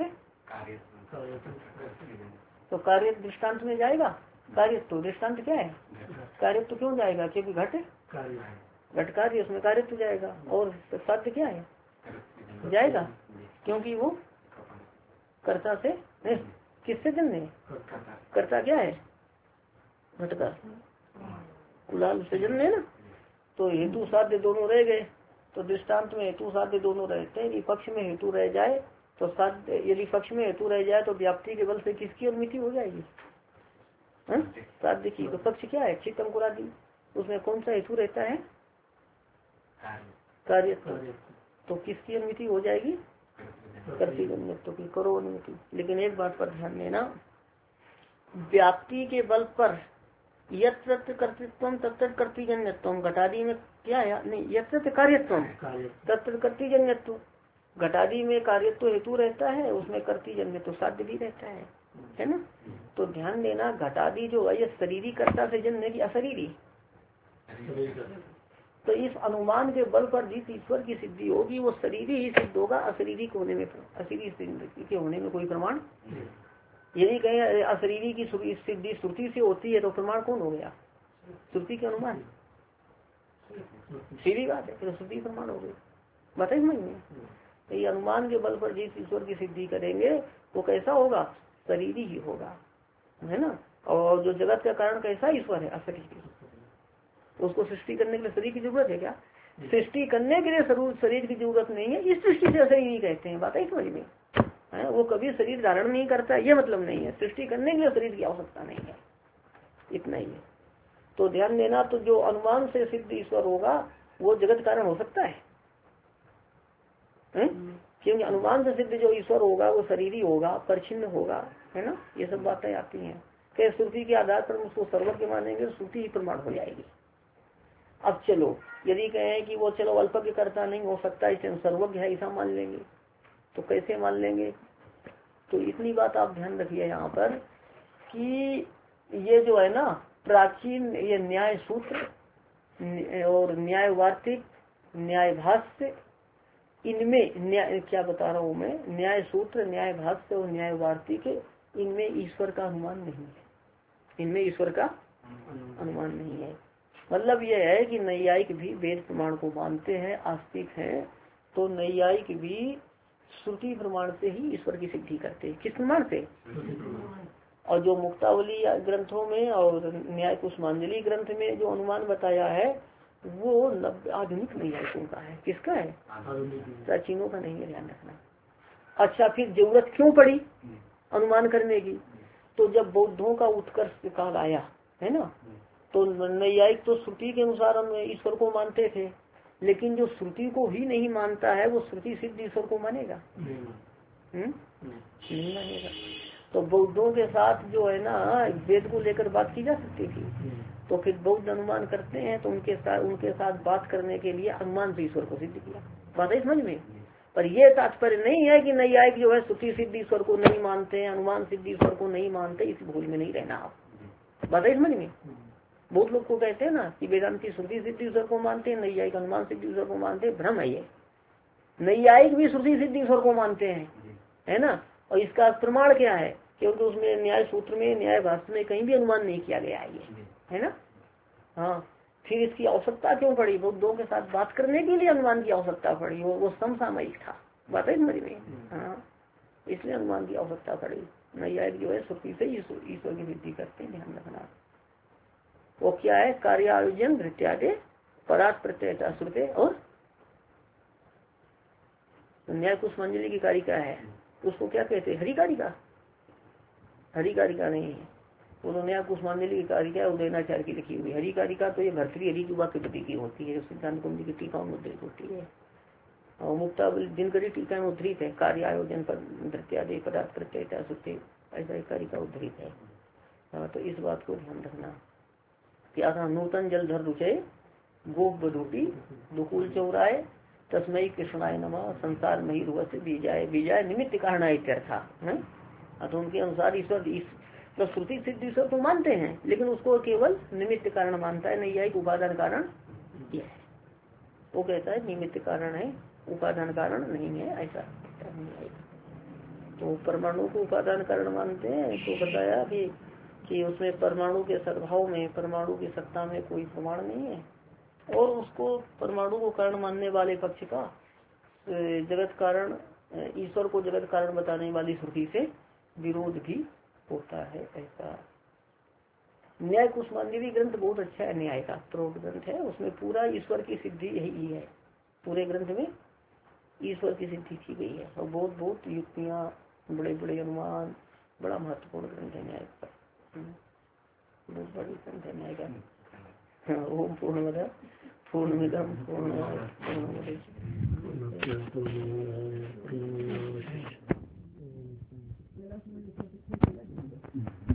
तो कार्य दृष्टांत में जाएगा, कार्य तो दृष्टांत क्या है? कार्य तो क्यों जाएगा? क्योंकि घट कार्य, उसमें कार्य तो जाएगा। और साध्य क्या है? जाएगा, क्योंकि वो कर्ता से किससे जन्मे? कर्ता क्या है? घटका, कुलाल से जन्मे ना। तो हेतु साध्य दोनों रह गए। तो दृष्टांत में हेतु साध्य दोनों रहते हैं। यदि पक्ष में हेतु रह जाए तो साध्य, यदि पक्ष में हेतु रह जाए तो व्याप्ति के बल से किसकी अनुमिति हो जाएगी? साध्य की। तो पक्ष क्या है? चित्त अंकुरादि। उसमें कौन सा हेतु रहता है? कार्य। तो किसकी अनुमिति हो जाएगी? कर्तृजन्यत्व की, करो अनुमिति। लेकिन एक बात पर ध्यान देना, व्याप्ति के बल पर यत्र कर्तृत्व तत्र कर्तृजन्यत्व, घटादी में क्या है? नहीं, यत्र कार्यत्व तत्र कर्तृजन्यत्व, घटादी में कार्यत्व हेतु रहता है, उसमें कर्तृजन्यत्व साध्य भी रहता है ना। तो ध्यान देना, घटादी जो है ये शरीरी कर्ता से जन्म की अशरीरी। तो इस अनुमान के बल पर जिस ईश्वर की सिद्धि होगी वो शरीरी ही सिद्ध होगा, अशरीरी के होने में, अशरीरी के होने में कोई प्रमाण। यदि कहीं अशरीरी की सिद्धि श्रुति से होती है तो प्रमाण कौन हो गया? श्रुति के अनुमान। सीधी बात है, तो श्रुति प्रमाण हो गई। बताइए समझ में। तो ये अनुमान के बल पर जिस ईश्वर की सिद्धि करेंगे वो कैसा होगा? शरीरी ही होगा, है ना। और जो जगत का कारण कैसा ईश्वर है? अशरीरी। उसको सृष्टि करने के लिए शरीर की जरूरत है क्या? सृष्टि करने के लिए शरीर की जरूरत नहीं है, इस दृष्टि से अशरीरी कहते हैं। बात है समझ में। वो कभी शरीर धारण नहीं करता, ये मतलब नहीं है। सृष्टि करने के लिए शरीर की आवश्यकता नहीं है, इतना ही है। तो ध्यान देना, तो जो अनुमान से सिद्ध ईश्वर होगा वो जगत कारण हो सकता है, क्योंकि अनुमान से सिद्ध जो ईश्वर होगा वो शरीरी होगा, परिच्छिन्न होगा, है ना। ये सब बातें आती हैं। क्या श्रुति के आधार पर उसको सर्वज्ञ मानेंगे, श्रुति ही प्रमाण हो जाएगी। अब चलो, यदि कहें कि वो चलो अल्पज्ञ करता नहीं हो सकता, इसे सर्वज्ञ है ऐसा मान लेंगे, तो कैसे मान लेंगे? तो इतनी बात आप ध्यान रखिए यहाँ पर कि ये जो है ना प्राचीन ये न्याय सूत्र और न्याय वार्तिक, न्याय भाष्य, इनमें न्याय क्या बता रहा हूँ मैं, न्याय सूत्र, न्याय भाष्य और न्याय वार्तिक, इनमें ईश्वर का अनुमान नहीं है। इनमें ईश्वर का अनुमान नहीं है। मतलब यह है कि नैयायिक भी वेद प्रमाण को मानते हैं, आस्तिक हैं, तो नैयायिक भी श्रुति प्रमाण से ही ईश्वर की सिद्धि करते हैं। किस प्रमाण से? और जो मुक्तावली ग्रंथों में और न्याय कुसुमांजलि ग्रंथ में जो अनुमान बताया है वो आधुनिक नैयायिकों का है। किसका है? प्राचीनों का नहीं है, ध्यान रखना। अच्छा, फिर जरूरत क्यों पड़ी अनुमान करने की? तो जब बौद्धों का उत्कर्ष काल आया है ना, तो नैयायिक तो श्रुति के अनुसार ईश्वर को मानते थे, लेकिन जो श्रुति को ही नहीं मानता है वो श्रुति सिद्ध ईश्वर को मानेगा? नहीं मानेगा। तो बौद्धों के साथ जो है ना वेद को लेकर बात की जा सकती थी, तो फिर बौद्ध अनुमान करते हैं तो उनके साथ बात करने के लिए अनुमान से ईश्वर को सिद्ध किया। बात है समझ में। पर यह तात्पर्य नहीं है कि नैयायिक जो है श्रुति सिद्ध ईश्वर को नहीं मानते हैं, अनुमान सिद्ध ईश्वर को नहीं मानते, इस भूल में नहीं रहना आप। बात है समझ में। बहुत लोग को कहते हैं ना कि वेदांती श्रुति सिद्ध ईश्वर को मानते हैं, नैयायिक अनुमान सिद्ध ईश्वर को मानते हैं। भ्रम है ये। नैयायिक भी श्रुति सिद्ध ईश्वर को मानते हैं, है ना, और इसका प्रमाण क्या है? क्योंकि उसमें न्याय सूत्र में, न्याय भाष्य में कहीं भी अनुमान नहीं किया गया है, ये है ना। हाँ, फिर इसकी आवश्यकता क्यों पड़ी? बुद्धों के साथ बात करने के लिए अनुमान की आवश्यकता पड़ी, वो समसामयिक था, बात है समझ में। हाँ, इसलिए अनुमान की आवश्यकता पड़ी। नैयायिक जो है श्रुति से ईश्वर की सिद्धि करते हैं, ध्यान रखना। वो क्या है? कार्य आयोजन धृत्यादि परात प्रत्ययता श्रुते और न्याय कुसुमांजलि की कारिका है, उसको क्या कहते हैं? हरिकारिका। हरिकारिका नहीं है वो, तो न्याय कुसुमांजलि की कारिका है, उदयनाचार्य की लिखी हुई। हरिकारिका तो ये भर्तृ हरि की वाक्यपति की होती है, जो सिद्धांत कुंज की टीका में उद्धृत होती है। और मुक्तावली दिनकरी टीका में उद्धृत है, कार्य आयोजन पर धृत्यादि पदार्थ प्रत्ययता श्रुते, ऐसा कारिका उद्धृत है। हाँ, तो इस बात को ध्यान रखना। क्या था? नूतन जलधर रुचे गोप बधूटी दुकुल चौराए तस्मयी कृष्णाय नमः संसार मही रुवत बीजाय बीजाय निमित्त कारण था। तो उनके अनुसार ईश्वर तो श्रुति सिद्ध ईश्वर तो मानते हैं, लेकिन उसको केवल निमित्त कारण मानता है। नैयायिक उपादान कारण यह है, वो कहता है निमित्त कारण है, उपादान कारण नहीं है, ऐसा नहीं। तो परमाणु को उपादान कारण मानते हैं। तो बताया कि उसमें परमाणु के सद्भाव में, परमाणु की सत्ता में कोई प्रमाण नहीं है, और उसको परमाणु को कारण मानने वाले पक्ष का जगत कारण, ईश्वर को जगत कारण बताने वाली श्रुति से विरोध भी होता है। ऐसा न्याय कुसुमांजलि ग्रंथ बहुत अच्छा है, न्याय का प्रोट ग्रंथ है, उसमें पूरा ईश्वर की सिद्धि यही है। पूरे ग्रंथ में ईश्वर की सिद्धि की गई है, और बहुत बहुत युक्तियाँ, बड़े बड़े अनुमान, बड़ा महत्वपूर्ण ग्रंथ है न्याय का, बहुत बड़ी ग्रंथ है न्याय का। ओम पूर्णमद पूर्णमिदं पूर्णात् पूर्णमुदच्यते